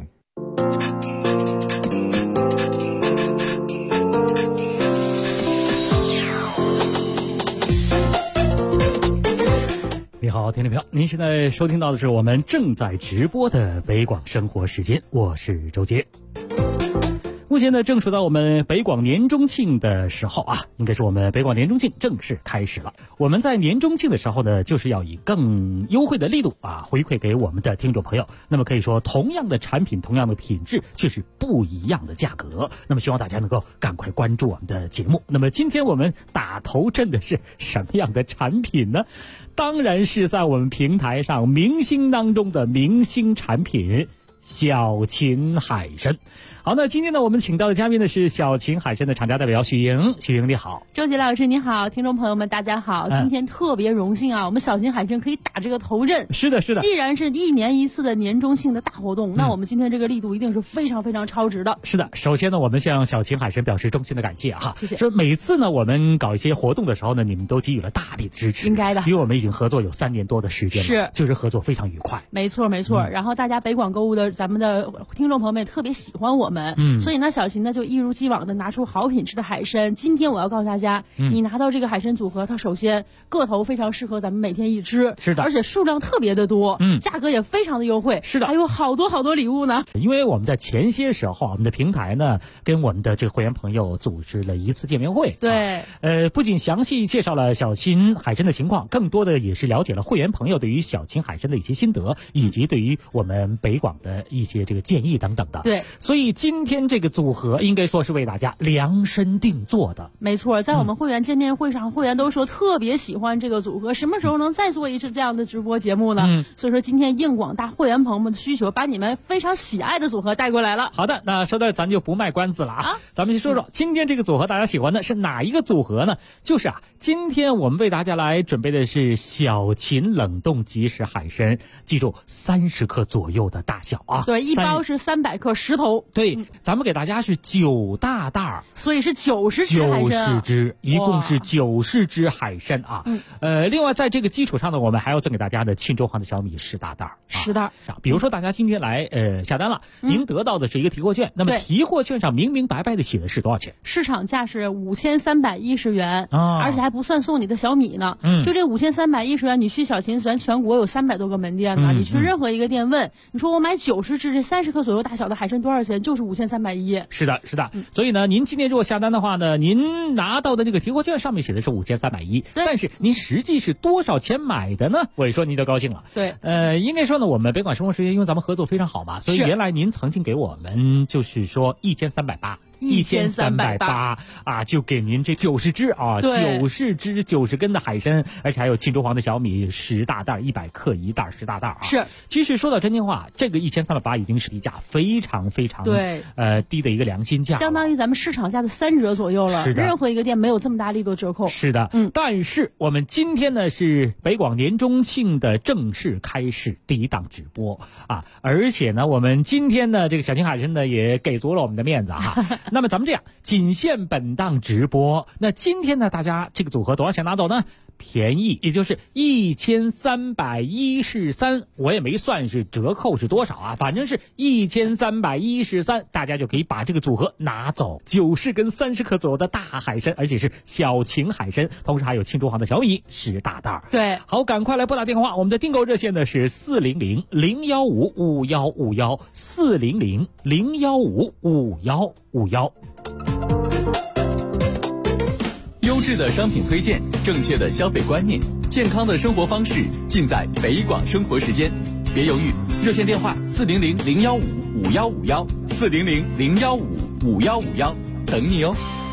你好，听众朋友，您现在收听到的是我们正在直播的北广生活时间，我是周杰。目前呢，正处到我们北广年中庆的时候应该是我们北广年中庆正式开始了。我们在年中庆的时候呢，就是要以更优惠的力度回馈给我们的听众朋友。那么可以说，同样的产品，同样的品质，却是不一样的价格。那么希望大家能够赶快关注我们的节目。那么今天我们打头阵的是什么样的产品呢？当然是在我们平台上明星当中的明星产品小秦海参。好，那今天呢，我们请到的嘉宾呢是小秦海参的厂家代表许莹。许莹你好。 周杰老师你好，听众朋友们大家好。今天特别荣幸我们小秦海参可以打这个头阵。 是的，是的。 既然是1年一次的年中庆的大活动，那我们今天这个力度一定是非常非常超值的。 是的，首先呢，我们向小秦海参表示衷心的感谢谢谢。 说每次呢，我们搞一些活动的时候呢，你们都给予了大力的支持， 应该的， 因为我们已经合作有3年多的时间了， 是， 就是合作非常愉快。 没错。然后大家北广购物的咱们的听众朋友们也特别喜欢我们，所以呢，小秦呢就一如既往的拿出好品质的海参。今天我要告诉大家，你拿到这个海参组合，它首先个头非常适合咱们每天一吃， 是的， 而且数量特别的多，价格也非常的优惠， 是的， 还有好多礼物呢。 因为我们在前些时候，我们的平台呢跟我们的这个会员朋友组织了一次见面会， 对， 不仅详细介绍了小秦海参的情况，更多的也是了解了会员朋友对于小秦海参的一些心得，以及对于我们北广的一些这个建议等等的。 对， 所以今天这个组合应该说是为大家量身定做的。 没错，在我们会员见面会上，会员都说特别喜欢这个组合，什么时候能再做一次这样的直播节目呢？所以说今天应广大会员朋友们的需求，把你们非常喜爱的组合带过来了。 好的，那说到咱就不卖关子了咱们先说说今天这个组合大家喜欢的是哪一个组合呢？就是今天我们为大家来准备的是小秦冷冻即食海参，记住30克左右的大小对，一包是300克10头。 对，咱们给大家是9大袋， 所以是90只海参，90 只，一共是90只海参另外在这个基础上呢，我们还要赠给大家的沁州行的小米10大袋 ，10袋。 比如说大家今天来下单了，您得到的是一个提货券，那么提货券上明明白白的写的是多少钱？ 市场价是5310元而且还不算送你的小米呢。就这5310元，你去小秦咱全国有300多个门店呢，你去任何一个店问，你说我买90只这30克左右大小的海参多少钱？就是5310。 是的，所以呢，您今天如果下单的话呢，您拿到的那个提货券上面写的是5310，但是您实际是多少钱买的呢？我一说您就高兴了。 对， 应该说呢，我们北广生活时间因为咱们合作非常好嘛，所以原来您曾经给我们就是说1380， 1380啊，就给您这90只啊，90只90根的海参，而且还有庆州黄的小米10大袋，100克一袋10大袋啊。 是， 其实说到真心话，这个1380已经是低价非常非常低的一个良心价， 相当于咱们市场价的3折左右了。 是的， 任何一个店没有这么大力度折扣。 是的，但是我们今天呢是北广年中庆的正式开始第一档直播啊，而且呢我们今天呢这个小青海参呢也给足了我们的面子哈。那么咱们这样，仅限本档直播。那今天呢，大家这个组合多少钱拿走呢？便宜，也就是1313，我也没算是折扣是多少啊，反正是1313，大家就可以把这个组合拿走，90根30克左右的大海参，而且是小青海参，同时还有庆州黄的小米10大袋。 对， 好，赶快来拨打电话，我们的订购热线呢是400-015-5151，400-015-5151。 优质的商品推荐，正确的消费观念，健康的生活方式，尽在北广生活时间。别犹豫，热线电话400-015-5151，400-015-5151，等你哦。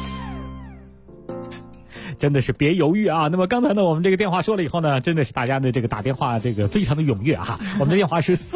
真的是别犹豫啊！那么刚才呢，我们这个电话说了以后呢，真的是大家的这个打电话这个非常的踊跃哈。我们的电话是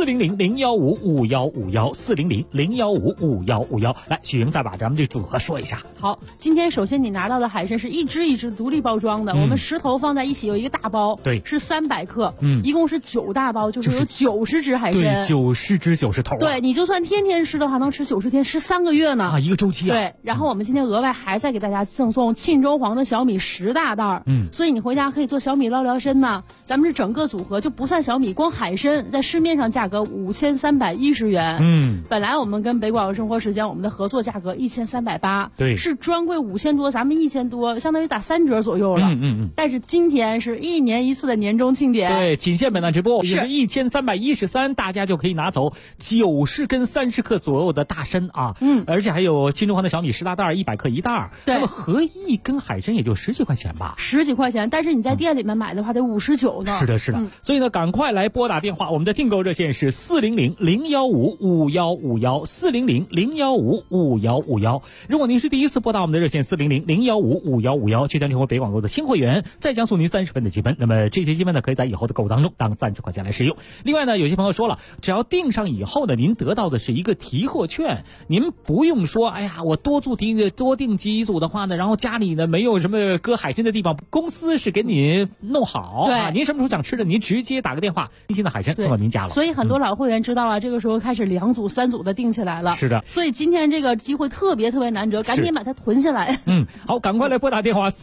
400-015-5151，400-015-5151。来，许莹再把咱们这组合说一下。 好，今天首先你拿到的海参是一只一只独立包装的，我们10头放在一起有一个大包， 对， 是300克，一共是9大包，就是有90只海参， 对，90只90头， 对，你就算天天吃的话，能吃90天，吃3个月呢啊，一个周期啊。 对，然后我们今天额外还再给大家赠送庆州黄的小米10大袋，所以你回家可以做小米捞辽参呢。咱们这整个组合就不算小米，光海参在市面上价格5310元，本来我们跟北广生活时间我们的合作价格1380， 对， 是专柜5000多，咱们1000多，相当于打3折左右了。但是今天是1年1次的年终庆典， 对，仅限本档直播，是1313，大家就可以拿走90根30克左右的大参啊，而且还有庆州黄的小米10大袋，100克一袋，那么合一根海参也就10几块钱吧 ，10几块钱，但是你在店里面买的话得59呢。 是的，是的，所以呢，赶快来拨打电话，我们的订购热线是400-015-5151，400-015-5151。如果您是第一次拨打我们的热线400-015-5151，去单成为北广购的新会员，再将送您30分的积分。那么这些积分呢，可以在以后的购物当中当30块钱来使用。另外呢，有些朋友说了，只要订上以后呢，您得到的是一个提货券，您不用说，哎呀，我多订几组的话呢，然后家里呢没有什么搁海参的地方，公司是给你弄好啊，您什么时候想吃的，您直接打个电话，新鲜的海参送到您家了。 所以很多老会员知道啊，这个时候开始2组3组的订起来了。 是的， 所以今天这个机会特别难得，赶紧把它囤下来。 好，赶快来拨打电话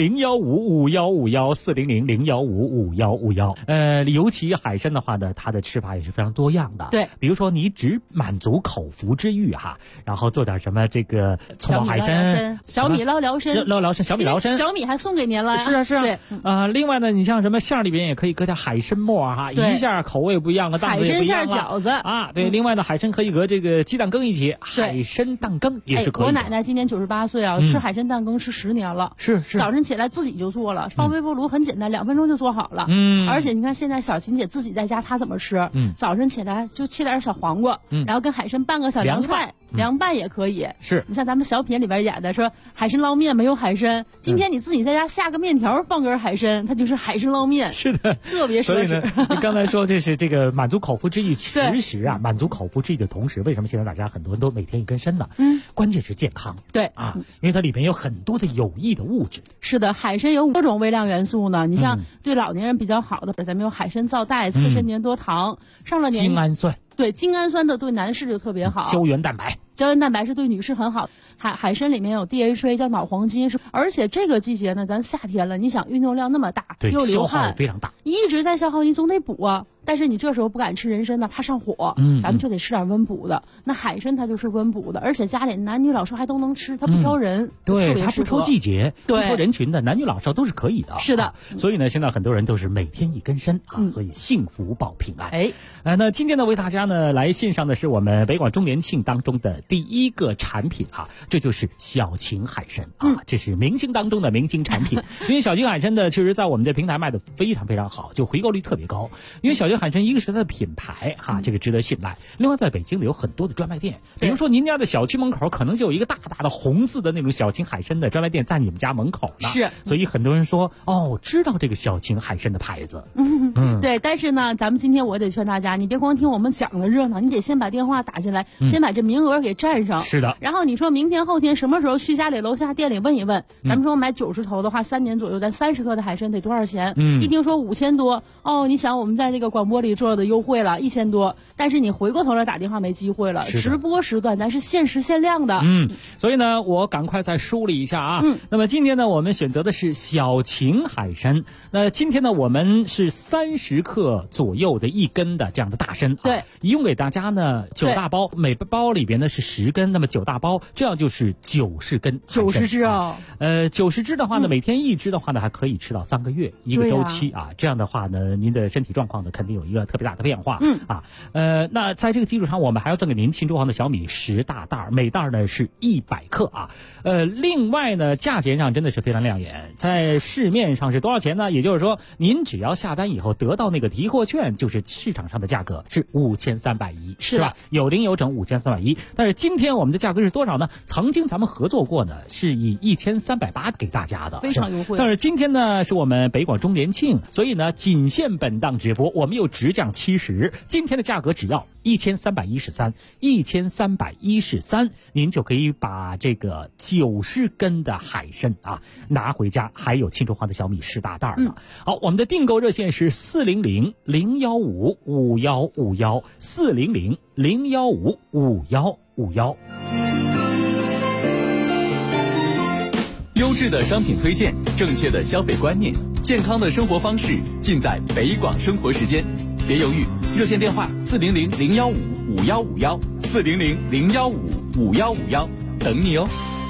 400-015-5151，400-015-5151。尤其海参的话呢，它的吃法也是非常多样的。 对， 比如说你只满足口腹之欲哈，然后做点什么这个葱爆海参、 小米捞辽参、 小米捞参， 小米还送给您了。 是啊， 对， 另外呢，你像什么馅里边也可以搁点海参末哈，一下口味不一样了，档次也不一样了。 海参馅饺子啊，对，另外呢，海参可以和这个鸡蛋羹一起，海参蛋羹也是可以的。 我奶奶今年98岁啊，吃海参蛋羹吃10年了， 是早晨起来自己就做了，放微波炉很简单，2分钟就做好了。而且你看现在小琴姐自己在家她怎么吃？早晨起来就切点小黄瓜，然后跟海参拌个小凉菜。凉拌也可以， 是你像咱们小品里边演的说海参捞面没有海参，今天你自己在家下个面条放根海参，它就是海参捞面。 是的， 特别奢侈。 所以呢，你刚才说这是这个满足口腹之欲，其实啊，满足口腹之欲的同时，为什么现在大家很多人都每天一根参呢？关键是健康。 对啊，因为它里面有很多的有益的物质。 是的，海参有多种微量元素呢。你像对老年人比较好的，咱们有海参皂苷、刺参粘多糖，上了年精氨酸。 对，精氨酸的对男士就特别好， 胶原蛋白是对女士很好。海参里面有 DHA 叫脑黄金，而且这个季节呢，咱夏天了，你想运动量那么大，又流汗， 消耗也非常大， 一直在消耗，你总得补啊。但是你这时候不敢吃人参呢，怕上火，咱们就得吃点温补的。那海参它就是温补的，而且家里男女老少还都能吃，它不挑人， 对，它不挑季节，不挑人群的，男女老少都是可以的。 是的， 所以呢，现在很多人都是每天一根参啊，所以幸福保平安。那今天呢，为大家呢来献上的是我们北广周年庆当中的第一个产品啊，这就是小青海参啊，这是明星当中的明星产品。因为小青海参呢，其实在我们的平台卖的非常非常好，就回购率特别高。因为小琴海参一个是它的品牌这个值得信赖。另外，在北京有很多的专卖店，比如说您家的小区门口可能就有一个大大的红字的那种小琴海参的专卖店在你们家门口呢。 是， 所以很多人说知道这个小琴海参的牌子。 对，但是呢，咱们今天我得劝大家，你别光听我们讲的热闹，你得先把电话打进来，先把这名额给占上。 是的。 然后你说明天后天什么时候去家里楼下店里问一问，咱们说买90头的话，3年左右，咱30克的海参得多少钱？一听说5000多，你想我们在这个广播里做的优惠了1000多，但是你回过头来打电话没机会了，直播时段咱是限时限量的。 所以呢，我赶快再梳理一下啊。那么今天呢，我们选择的是小琴海参。那今天呢，我们是30克左右的1根的这样的大参。 对， 一共给大家呢9大包，每包里边呢是10根，那么9大包，这样就是90根。 90只 90只的话呢，每天1只的话呢，还可以吃到3个月一个周期啊。这样的话呢，您的身体状况呢，肯定有一个特别大的变化。那在这个基础上，我们还要赠给您秦州黄的小米10大袋，每袋呢是100克啊。另外呢，价钱上真的是非常亮眼，在市面上是多少钱呢？也就是说，您只要下单以后得到那个提货券，就是市场上的价格是5310，是吧？有零有整5310。但是今天我们的价格是多少呢？曾经咱们合作过呢，是以1380给大家的， 非常优惠。 但是今天呢，是我们北广周年庆，所以呢，仅限本档直播，我们又直降70，今天的价格只要1313，您就可以把这个90根的海参拿回家，还有秦州黄的小米10大袋呢。好，我们的订购热线是400-015-5151，400-015-5151。 优质的商品推荐，正确的消费观念，健康的生活方式，尽在北广生活时间。别犹豫，热线电话400-015-5151，400-015-5151，等你哦。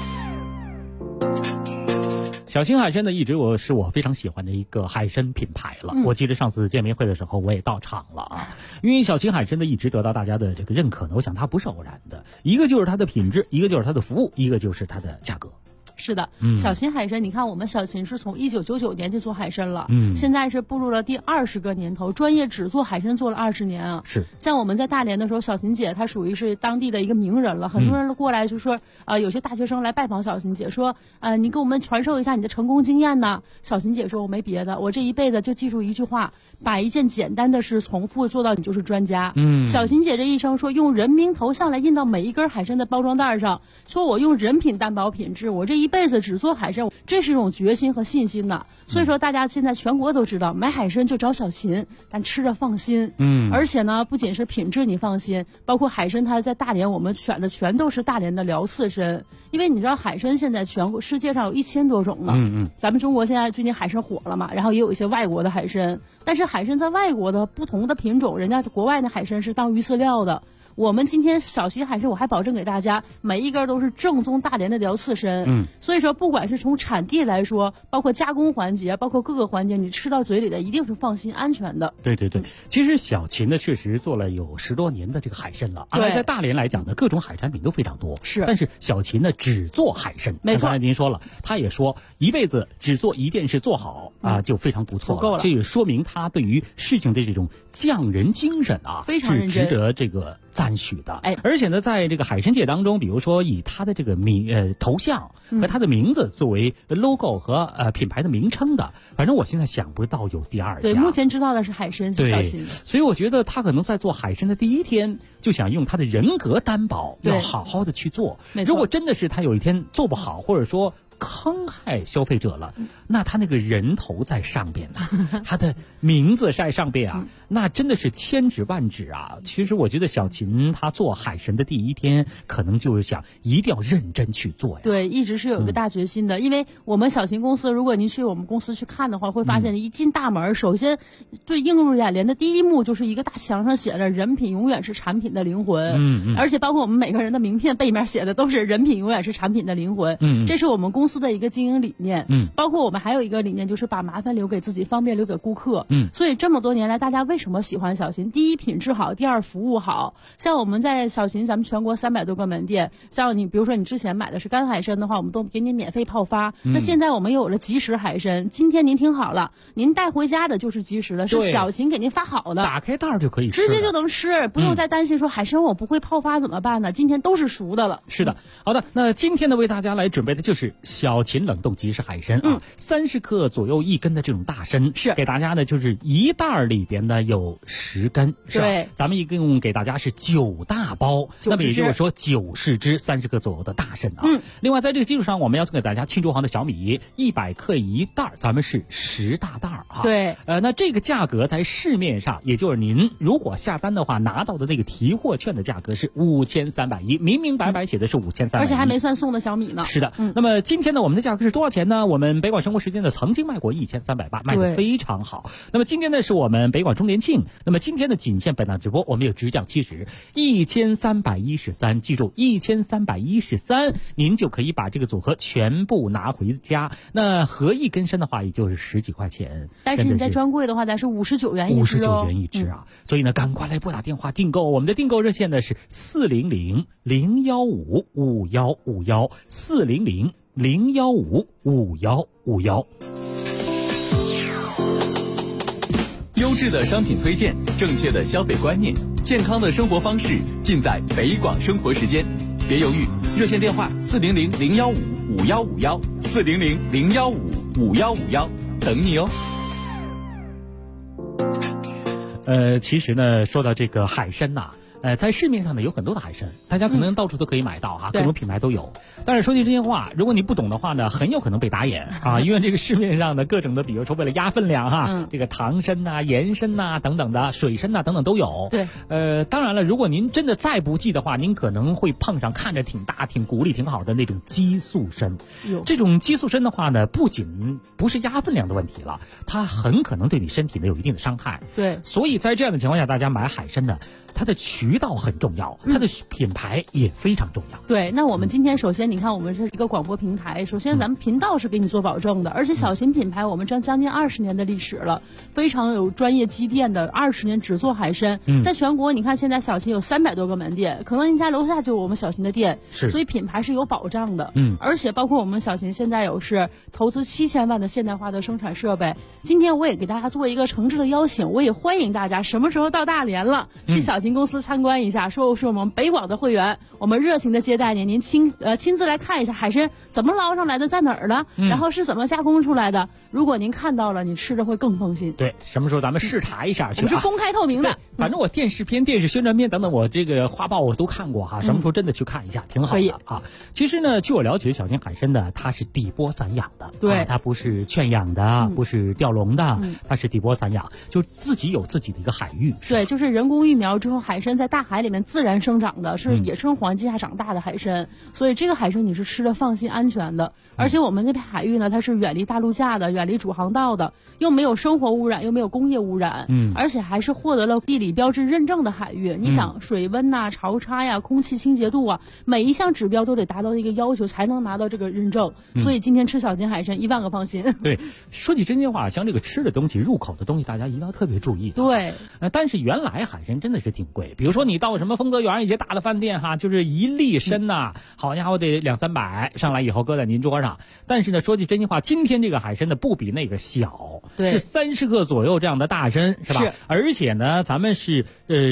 小琴海参呢，一直是我非常喜欢的一个海参品牌了。我记得上次见面会的时候，我也到场了啊。因为小琴海参呢，一直得到大家的这个认可呢，我想它不是偶然的，一个就是它的品质，一个就是它的服务，一个就是它的价格。 是的，小琴海参，你看我们小琴是从1999年就做海参了，现在是步入了第20个年头，专业只做海参做了20年啊。 是， 像我们在大连的时候，小琴姐她属于是当地的一个名人了，很多人过来就说，有些大学生来拜访小琴姐，说，你给我们传授一下你的成功经验呢。小琴姐说，我没别的，我这一辈子就记住一句话，把一件简单的事重复做到你就是专家。小琴姐这一生说，用人名头像来印到每一根海参的包装袋上，说我用人品担保品质，我这一辈子只做海参，这是一种决心和信心呐。所以说大家现在全国都知道，买海参就找小琴，咱吃着放心。而且呢，不仅是品质你放心，包括海参它在大连我们选的全都是大连的辽刺参，因为你知道海参现在全国世界上有1000多种呢。咱们中国现在最近海参火了嘛，然后也有一些外国的海参，但是海参在外国的不同的品种，人家国外的海参是当鱼饲料的。我们今天小琴海参，我还保证给大家每一根都是正宗大连的辽刺参。所以说不管是从产地来说，包括加工环节，包括各个环节，你吃到嘴里的一定是放心安全的。 对对对，其实小琴呢确实做了有10多年的这个海参了。在大连来讲呢，各种海产品都非常多。 是， 但是小琴呢只做海参。 没错， 刚才您说了，他也说一辈子只做一件事做好就非常不错了， 够了。 这也说明他对于事情的这种匠人精神非常认真， 是值得这个赞许的。而且呢，在这个海参界当中，比如说以他的这个头像和他的名字作为 logo 和品牌的名称的，反正我现在想不到有第2家。 对，目前知道的是海参，是小琴。 所以我觉得他可能在做海参的第一天就想用他的人格担保，要好好的去做。如果真的是他有一天做不好，或者说坑害消费者了，那他那个人头在上边他的名字在上边那真的是千指万指啊。其实我觉得小琴他做海参的第一天，可能就是想一定要认真去做呀。 对，一直是有一个大决心的。因为我们小琴公司，如果您去我们公司去看的话，会发现一进大门，首先最映入眼帘的第一幕就是一个大墙上写着人品永远是产品的灵魂。而且包括我们每个人的名片背面写的都是人品永远是产品的灵魂。这是我们公司司的一个经营理念。包括我们还有一个理念，就是把麻烦留给自己，方便留给顾客。所以这么多年来，大家为什么喜欢小秦？第一，品质好；第二，服务好。像我们在小秦，咱们全国300多个门店，像你比如说你之前买的是干海参的话，我们都给你免费泡发。那现在我们有了即食海参，今天您听好了，您带回家的就是即食的，是小秦给您发好的， 打开袋就可以吃， 直接就能吃，不用再担心说海参我不会泡发怎么办呢？今天都是熟的了。 是的，好的，那今天呢为大家来准备的就是小秦冷冻即食海参啊，30克左右1根的这种大参， 是给大家呢就是一袋里边呢有10根，是吧？ 对， 咱们一共给大家是9大包，那么也就是说90只30克左右的大参啊。另外在这个基础上，我们要送给大家庆州行的小米100克一袋，咱们是10大袋啊。 对， 那这个价格在市面上，也就是您如果下单的话，拿到的那个提货券的价格是5310，明明白白写的是5310， 而且还没算送的小米呢。 是的，那么今天呢，我们的价格是多少钱呢？我们北广生活时间呢曾经卖过1380，卖得非常好。那么今天呢是我们北广周年庆，那么今天的仅限本档直播，我们有直降70 1313，记住1313，您就可以把这个组合全部拿回家。那合一根参的话，也就是10几块钱， 但是你在专柜的话，咱是59元一只 ，59元一只啊。所以呢，赶快来拨打电话订购，我们的订购热线呢是400-015-5151，400-015-5151。 优质的商品推荐，正确的消费观念，健康的生活方式，尽在北广生活时间。别犹豫，热线电话400-015-5151，400-015-5151，等你哦。 其实呢，说到这个海参呐，在市面上呢有很多的海参，大家可能到处都可以买到哈，各种品牌都有。但是说句真心话，如果你不懂的话呢，很有可能被打眼啊，因为这个市面上的各种的，比如说为了压分量哈，这个糖参呐、盐参呐等等的，水参呐等等都有。 对， 当然了，如果您真的再不济的话，您可能会碰上看着挺大、挺骨力挺好的那种激素参。这种激素参的话呢，不仅不是压分量的问题了，它很可能对你身体呢有一定的伤害。 对， 所以在这样的情况下，大家买海参呢，它的渠道很重要，它的品牌也非常重要。 对，那我们今天首先你看，我们是一个广播平台，首先咱们频道是给你做保证的，而且小秦品牌我们将近20年的历史了，非常有专业积淀的，20年只做海参。在全国你看现在小秦有300多个门店，可能您家楼下就有我们小秦的店，所以品牌是有保障的。而且包括我们小秦现在有是投资7000万的现代化的生产设备。今天我也给大家做一个诚挚的邀请，我也欢迎大家什么时候到大连了，去小秦公司参观一下，说是我们北广的会员，我们热情的接待您，您亲自来看一下海参怎么捞上来的，在哪儿的，然后是怎么加工出来的。如果您看到了，你吃的会更放心。 对，什么时候咱们视察一下去？ 我们是公开透明的。 反正我电视片、电视宣传片等等，我这个画报我都看过哈。什么时候真的去看一下，挺好的啊。其实呢，据我了解，小秦海参的它是底波散养的， 对， 它不是圈养的，不是钓笼的，它是底波散养，就自己有自己的一个海域。 对，就是人工育苗之后，海参在大海里面自然生长的，是野生环境下长大的海参，所以这个海参你是吃的放心安全的。而且我们那片海域呢，它是远离大陆架的，远离主航道的，又没有生活污染，又没有工业污染，而且还是获得了地理标志认证的海域。你想水温呐、潮差呀、空气清洁度啊，每一项指标都得达到一个要求，才能拿到这个认证。所以今天吃小秦海参1万个放心。 对，说起真心话，像这个吃的东西、入口的东西，大家一定要特别注意。 对， 但是原来海参真的是挺贵，比如说你到什么丰泽园一些大的饭店哈，就是一粒参呐，好家伙得200-300，上来以后搁在您桌上。但是呢，说句真心话，今天这个海参呢不比那个小，是30克左右这样的大参，是吧？是。而且呢，咱们是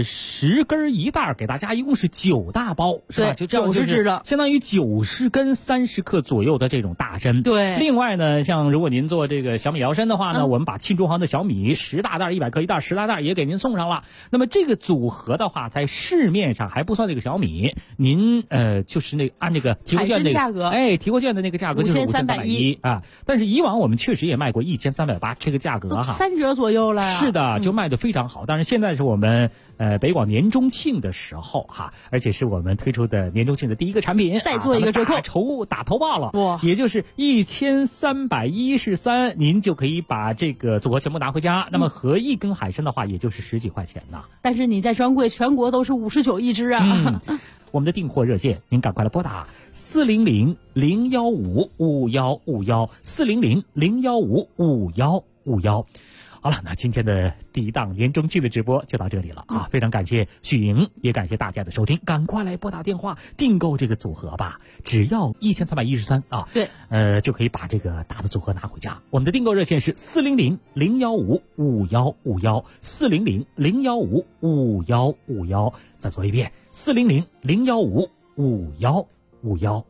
10根一袋，给大家一共是9大包，是吧？就 90只的， 相当于90根30克左右的这种大参。 对。 另外呢，像如果您做这个小米辽参的话呢，我们把庆中行的小米10大袋100克一袋10大袋也给您送上了。那么这个组合的话，在市面上还不算那个小米，您就是那按这个提货券那个价格， 提货券的那个价格就是5310啊。但是以往我们确实也卖过1380，这个价格哈 3折左右了呀。 是的，就卖得非常好。但是现在是我们北广年中庆的时候哈，而且是我们推出的年中庆的第一个产品， 再做一个折扣， 打头报了，哇，也就是1313，您就可以把这个组合全部拿回家。那么合一根海参的话，也就是10几块钱呢。 但是你在专柜全国都是59一只啊。 我们的订货热线，您赶快来拨打400-015-5151，400-015-5151。好了，那今天的第一档年中庆的直播就到这里了啊！非常感谢许莹，也感谢大家的收听，赶快来拨打电话订购这个组合吧，只要1313啊！ 对， 就可以把这个大的组合拿回家。我们的订购热线是400-015-5151，400-015-5151。再说一遍，400-015-5151。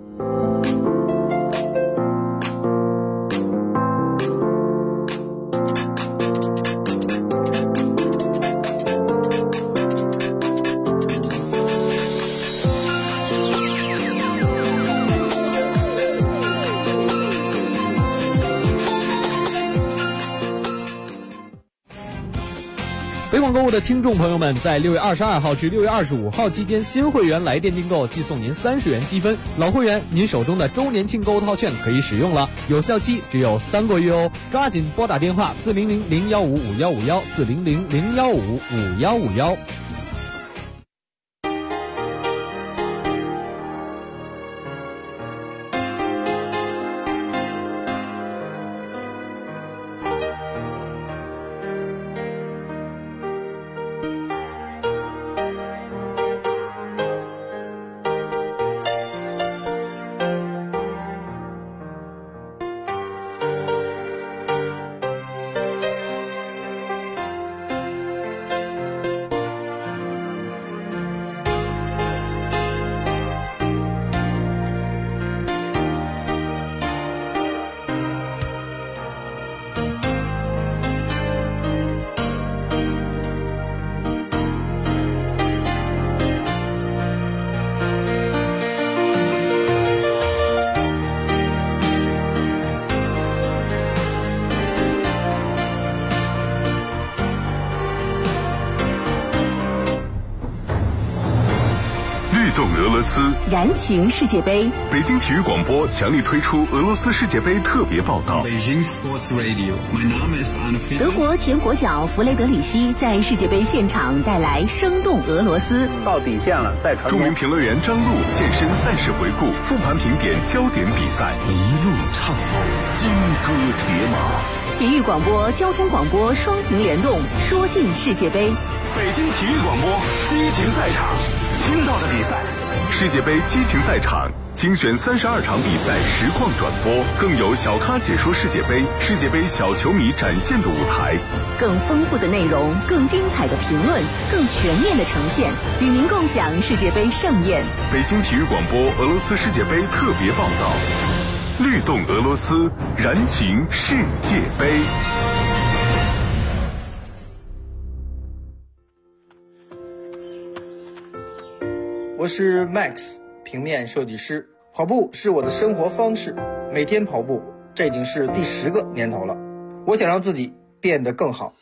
北广购物的听众朋友们，在6月22号至6月25号期间，新会员来电订购即送您30元积分，老会员您手中的周年庆购物套券可以使用了，有效期只有3个月哦，抓紧拨打电话400-015-5151，400-015-5151。 动俄罗斯， 燃情世界杯。 北京体育广播强力推出俄罗斯世界杯特别报道。 德国前国脚弗雷德里希在世界杯现场带来生动俄罗斯。 到底线了，再传。 著名评论员张璐现身赛事回顾，复盘评点焦点比赛， 一路畅跑，金戈铁马。 体育广播、交通广播双屏联动，说尽世界杯。 北京体育广播激情赛场，听到的比赛，世界杯激情赛场精选32场比赛实况转播，更有小咖解说世界杯，世界杯小球迷展现的舞台， 更丰富的内容，更精彩的评论，更全面的呈现，与您共享世界杯盛宴。 北京体育广播俄罗斯世界杯特别报道，律动俄罗斯，燃情世界杯。 我是 Max， 平面设计师。跑步是我的生活方式，每天跑步，这已经是第10个年头了。我想让自己变得更好。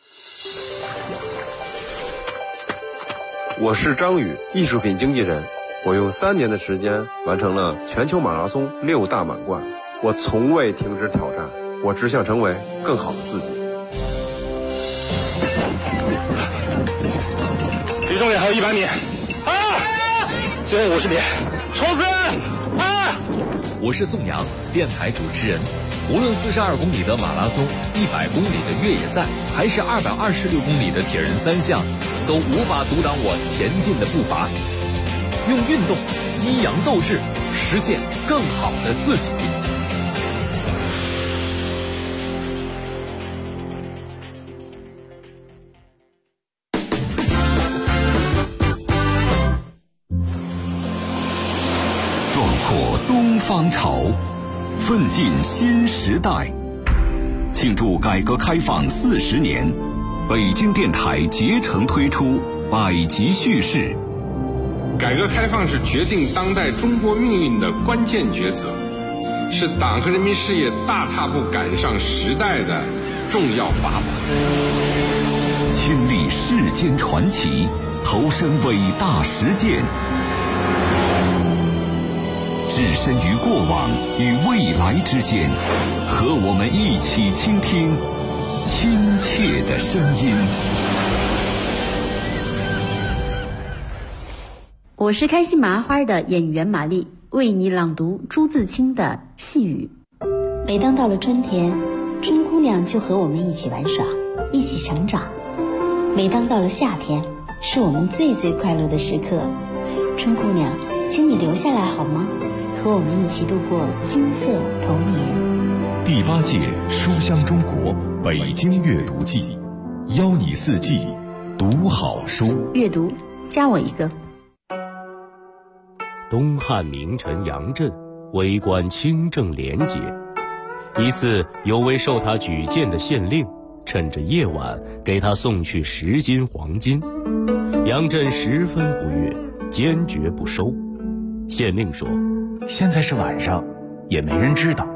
我是张宇，艺术品经纪人。我用3年的时间完成了全球马拉松6大满贯。我从未停止挑战，我只想成为更好的自己。 离终点还有100米。最后50米，冲刺！ 我是宋阳，电台主持人。无论42公里的马拉松、100公里的越野赛，还是226公里的铁人3项，都无法阻挡我前进的步伐。用运动激扬斗志，实现更好的自己。 东方潮，奋进新时代。庆祝改革开放40年，北京电台竭诚推出百集叙事。 改革开放是决定当代中国命运的关键抉择，是党和人民事业大踏步赶上时代的重要法宝。 亲历世间传奇，投身伟大实践，置身于过往与未来之间，和我们一起倾听亲切的声音。 我是开心麻花的演员玛丽，为你朗读朱自清的细语。 每当到了春天，春姑娘就和我们一起玩耍，一起成长。每当到了夏天，是我们最快乐的时刻。春姑娘，请你留下来好吗？和我们一起度过金色童年。 第8届书香中国北京阅读季，邀你四季读好书。 阅读，加我一个。 东汉名臣杨震为官清正廉洁，一次有位受他举荐的县令趁着夜晚给他送去10斤黄金，杨震十分不悦，坚决不收。县令说： 现在是晚上，也没人知道，